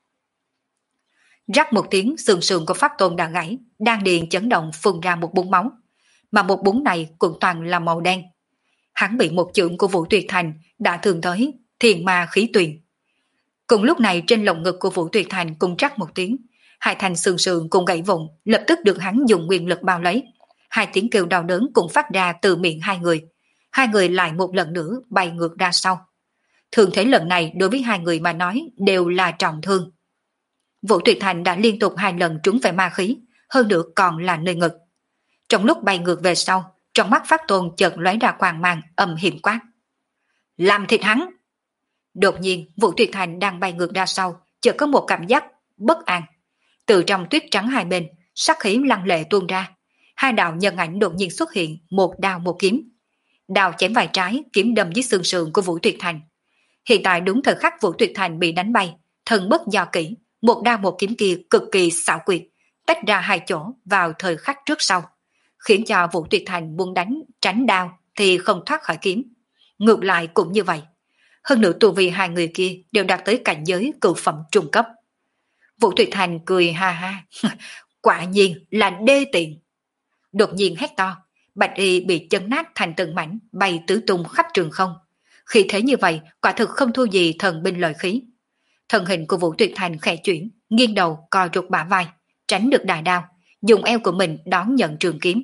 Rắc một tiếng, xương sườn của Pháp Tôn đã gãy, đan điền chấn động phun ra một búng máu, mà một búng này cũng toàn là màu đen. Hắn bị một chưởng của Vũ Tuyệt Thành đã thương tới thiền ma khí tuyền. Cùng lúc này trên lồng ngực của Vũ Tuyệt Thành cũng rắc một tiếng, hai thành xương sườn cùng gãy vụn, lập tức được hắn dùng nguyên lực bao lấy. Hai tiếng kêu đau đớn cũng phát ra từ miệng hai người. Hai người lại một lần nữa bay ngược ra sau. Thường thế lần này đối với hai người mà nói đều là trọng thương. Vũ Tuyệt Thành đã liên tục hai lần trúng phải ma khí, hơn nữa còn là nơi ngực. Trong lúc bay ngược về sau, trong mắt Pháp Tôn chợt lóe ra quang mang âm hiểm quát: làm thịt hắn! Đột nhiên Vũ Tuyệt Thành đang bay ngược ra sau, chợt có một cảm giác bất an. Từ trong tuyết trắng hai bên, sắc khí lăng lệ tuôn ra. Hai đạo nhân ảnh đột nhiên xuất hiện, một đao một kiếm. Đao chém vai trái, kiếm đâm dưới xương sườn của Vũ Tuyệt Thành. Hiện tại đúng thời khắc Vũ Tuyệt Thành bị đánh bay, thần bất do kỹ, một đao một kiếm kia cực kỳ xảo quyệt, tách ra hai chỗ vào thời khắc trước sau, khiến cho Vũ Tuyệt Thành muốn đánh tránh đao thì không thoát khỏi kiếm. Ngược lại cũng như vậy. Hơn nữa tu vi hai người kia đều đạt tới cảnh giới cửu phẩm trung cấp. Vũ Tuyệt Thành cười ha ha, quả nhiên là đê tiện. Đột nhiên hét to, bạch y bị chấn nát thành từng mảnh, bay tứ tung khắp trường không. Khi thế như vậy, quả thực không thua gì thần binh lợi khí. Thân hình của Vũ Tuyệt Thành khẽ chuyển, nghiêng đầu co rụt bả vai, tránh được đại đao, dùng eo của mình đón nhận trường kiếm.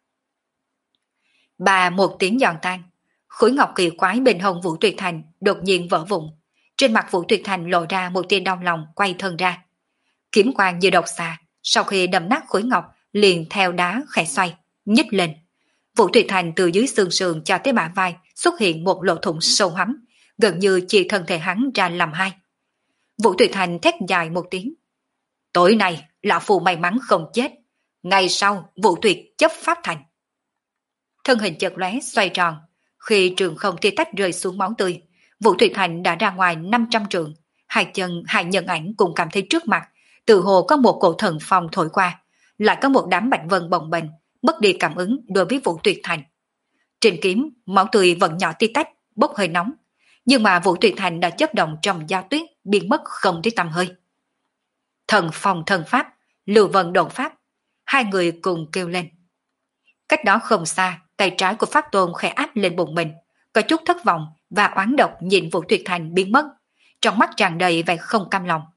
Bà một tiếng giòn tan, khối ngọc kỳ quái bên hông Vũ Tuyệt Thành đột nhiên vỡ vụn. Trên mặt Vũ Tuyệt Thành lộ ra một tia đau lòng, quay thân ra. Kiếm quang như độc xà, sau khi đâm nát khối ngọc liền theo đá khẽ xoay, nhích lên. Vũ Tuyệt Thành từ dưới xương sườn cho tới bả vai xuất hiện một lỗ thủng sâu hắm, gần như chia thân thể hắn ra làm hai. Vũ Tuyệt Thành thét dài một tiếng: tối nay lão phù may mắn không chết, ngày sau Vũ Tuyệt chấp pháp thành. Thân hình chợt lóe xoay tròn, khi trường không tia tách rơi xuống máu tươi, Vũ Tuyệt Thành đã ra ngoài năm trăm trượng. Hai chân hai nhân ảnh cùng cảm thấy trước mặt tự hồ có một cổ thần phong thổi qua, lại có một đám bạch vân bồng bềnh, mất đi cảm ứng đối với Vũ Tuyệt Thành. Trên kiếm máu tươi vẫn nhỏ tí tách, bốc hơi nóng, nhưng mà Vũ Tuyệt Thành đã chất động trong giao tuyết, biến mất không thấy tăm hơi. Thần phong thần pháp, lưu vân độn pháp, hai người cùng kêu lên. Cách đó không xa, tay trái của Pháp Tôn khẽ áp lên bụng mình, có chút thất vọng và oán độc nhìn Vũ Tuyệt Thành biến mất, trong mắt tràn đầy vẻ không cam lòng.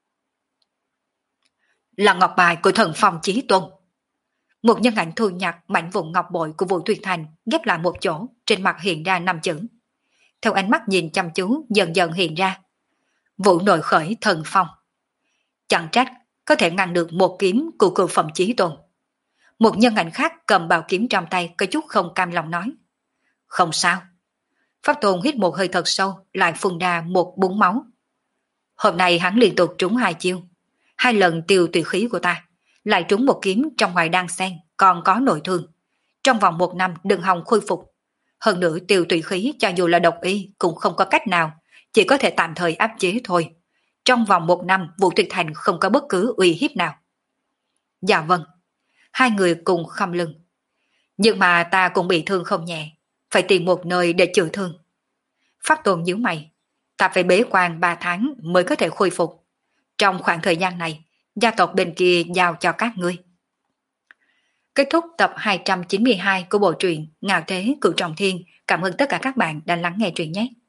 Là ngọc bài của thần phong chí tôn. Một nhân ảnh thu nhặt mảnh vụn ngọc bội của Vũ Tuyệt Thành ghép lại một chỗ, trên mặt hiện ra năm chữ. Theo ánh mắt nhìn chăm chú dần dần hiện ra: Vũ nội khởi thần phong. Chẳng trách có thể ngăn được một kiếm của cửu phẩm chí tôn. Một nhân ảnh khác cầm bảo kiếm trong tay có chút không cam lòng nói: không sao. Pháp Tôn hít một hơi thật sâu, lại phun ra một búng máu. Hôm nay hắn liên tục trúng hai chiêu, hai lần tiêu tùy khí của ta, lại trúng một kiếm trong ngoài đan sen, còn có nội thương. Trong vòng một năm đừng hòng khôi phục. Hơn nữa tiêu tùy khí cho dù là độc y cũng không có cách nào, chỉ có thể tạm thời áp chế thôi. Trong vòng một năm Vũ Tuyệt Thành không có bất cứ uy hiếp nào. Dạ vâng. Hai người cùng khom lưng. Nhưng mà ta cũng bị thương không nhẹ, phải tìm một nơi để chữa thương. Pháp Tôn nhíu mày. Ta phải bế quan ba tháng mới có thể khôi phục. Trong khoảng thời gian này, gia tộc bên kia giao cho các ngươi. Kết thúc tập hai trăm chín mươi hai của bộ truyện Ngạo Thế Cửu Trọng Thiên. Cảm ơn tất cả các bạn đã lắng nghe truyện nhé.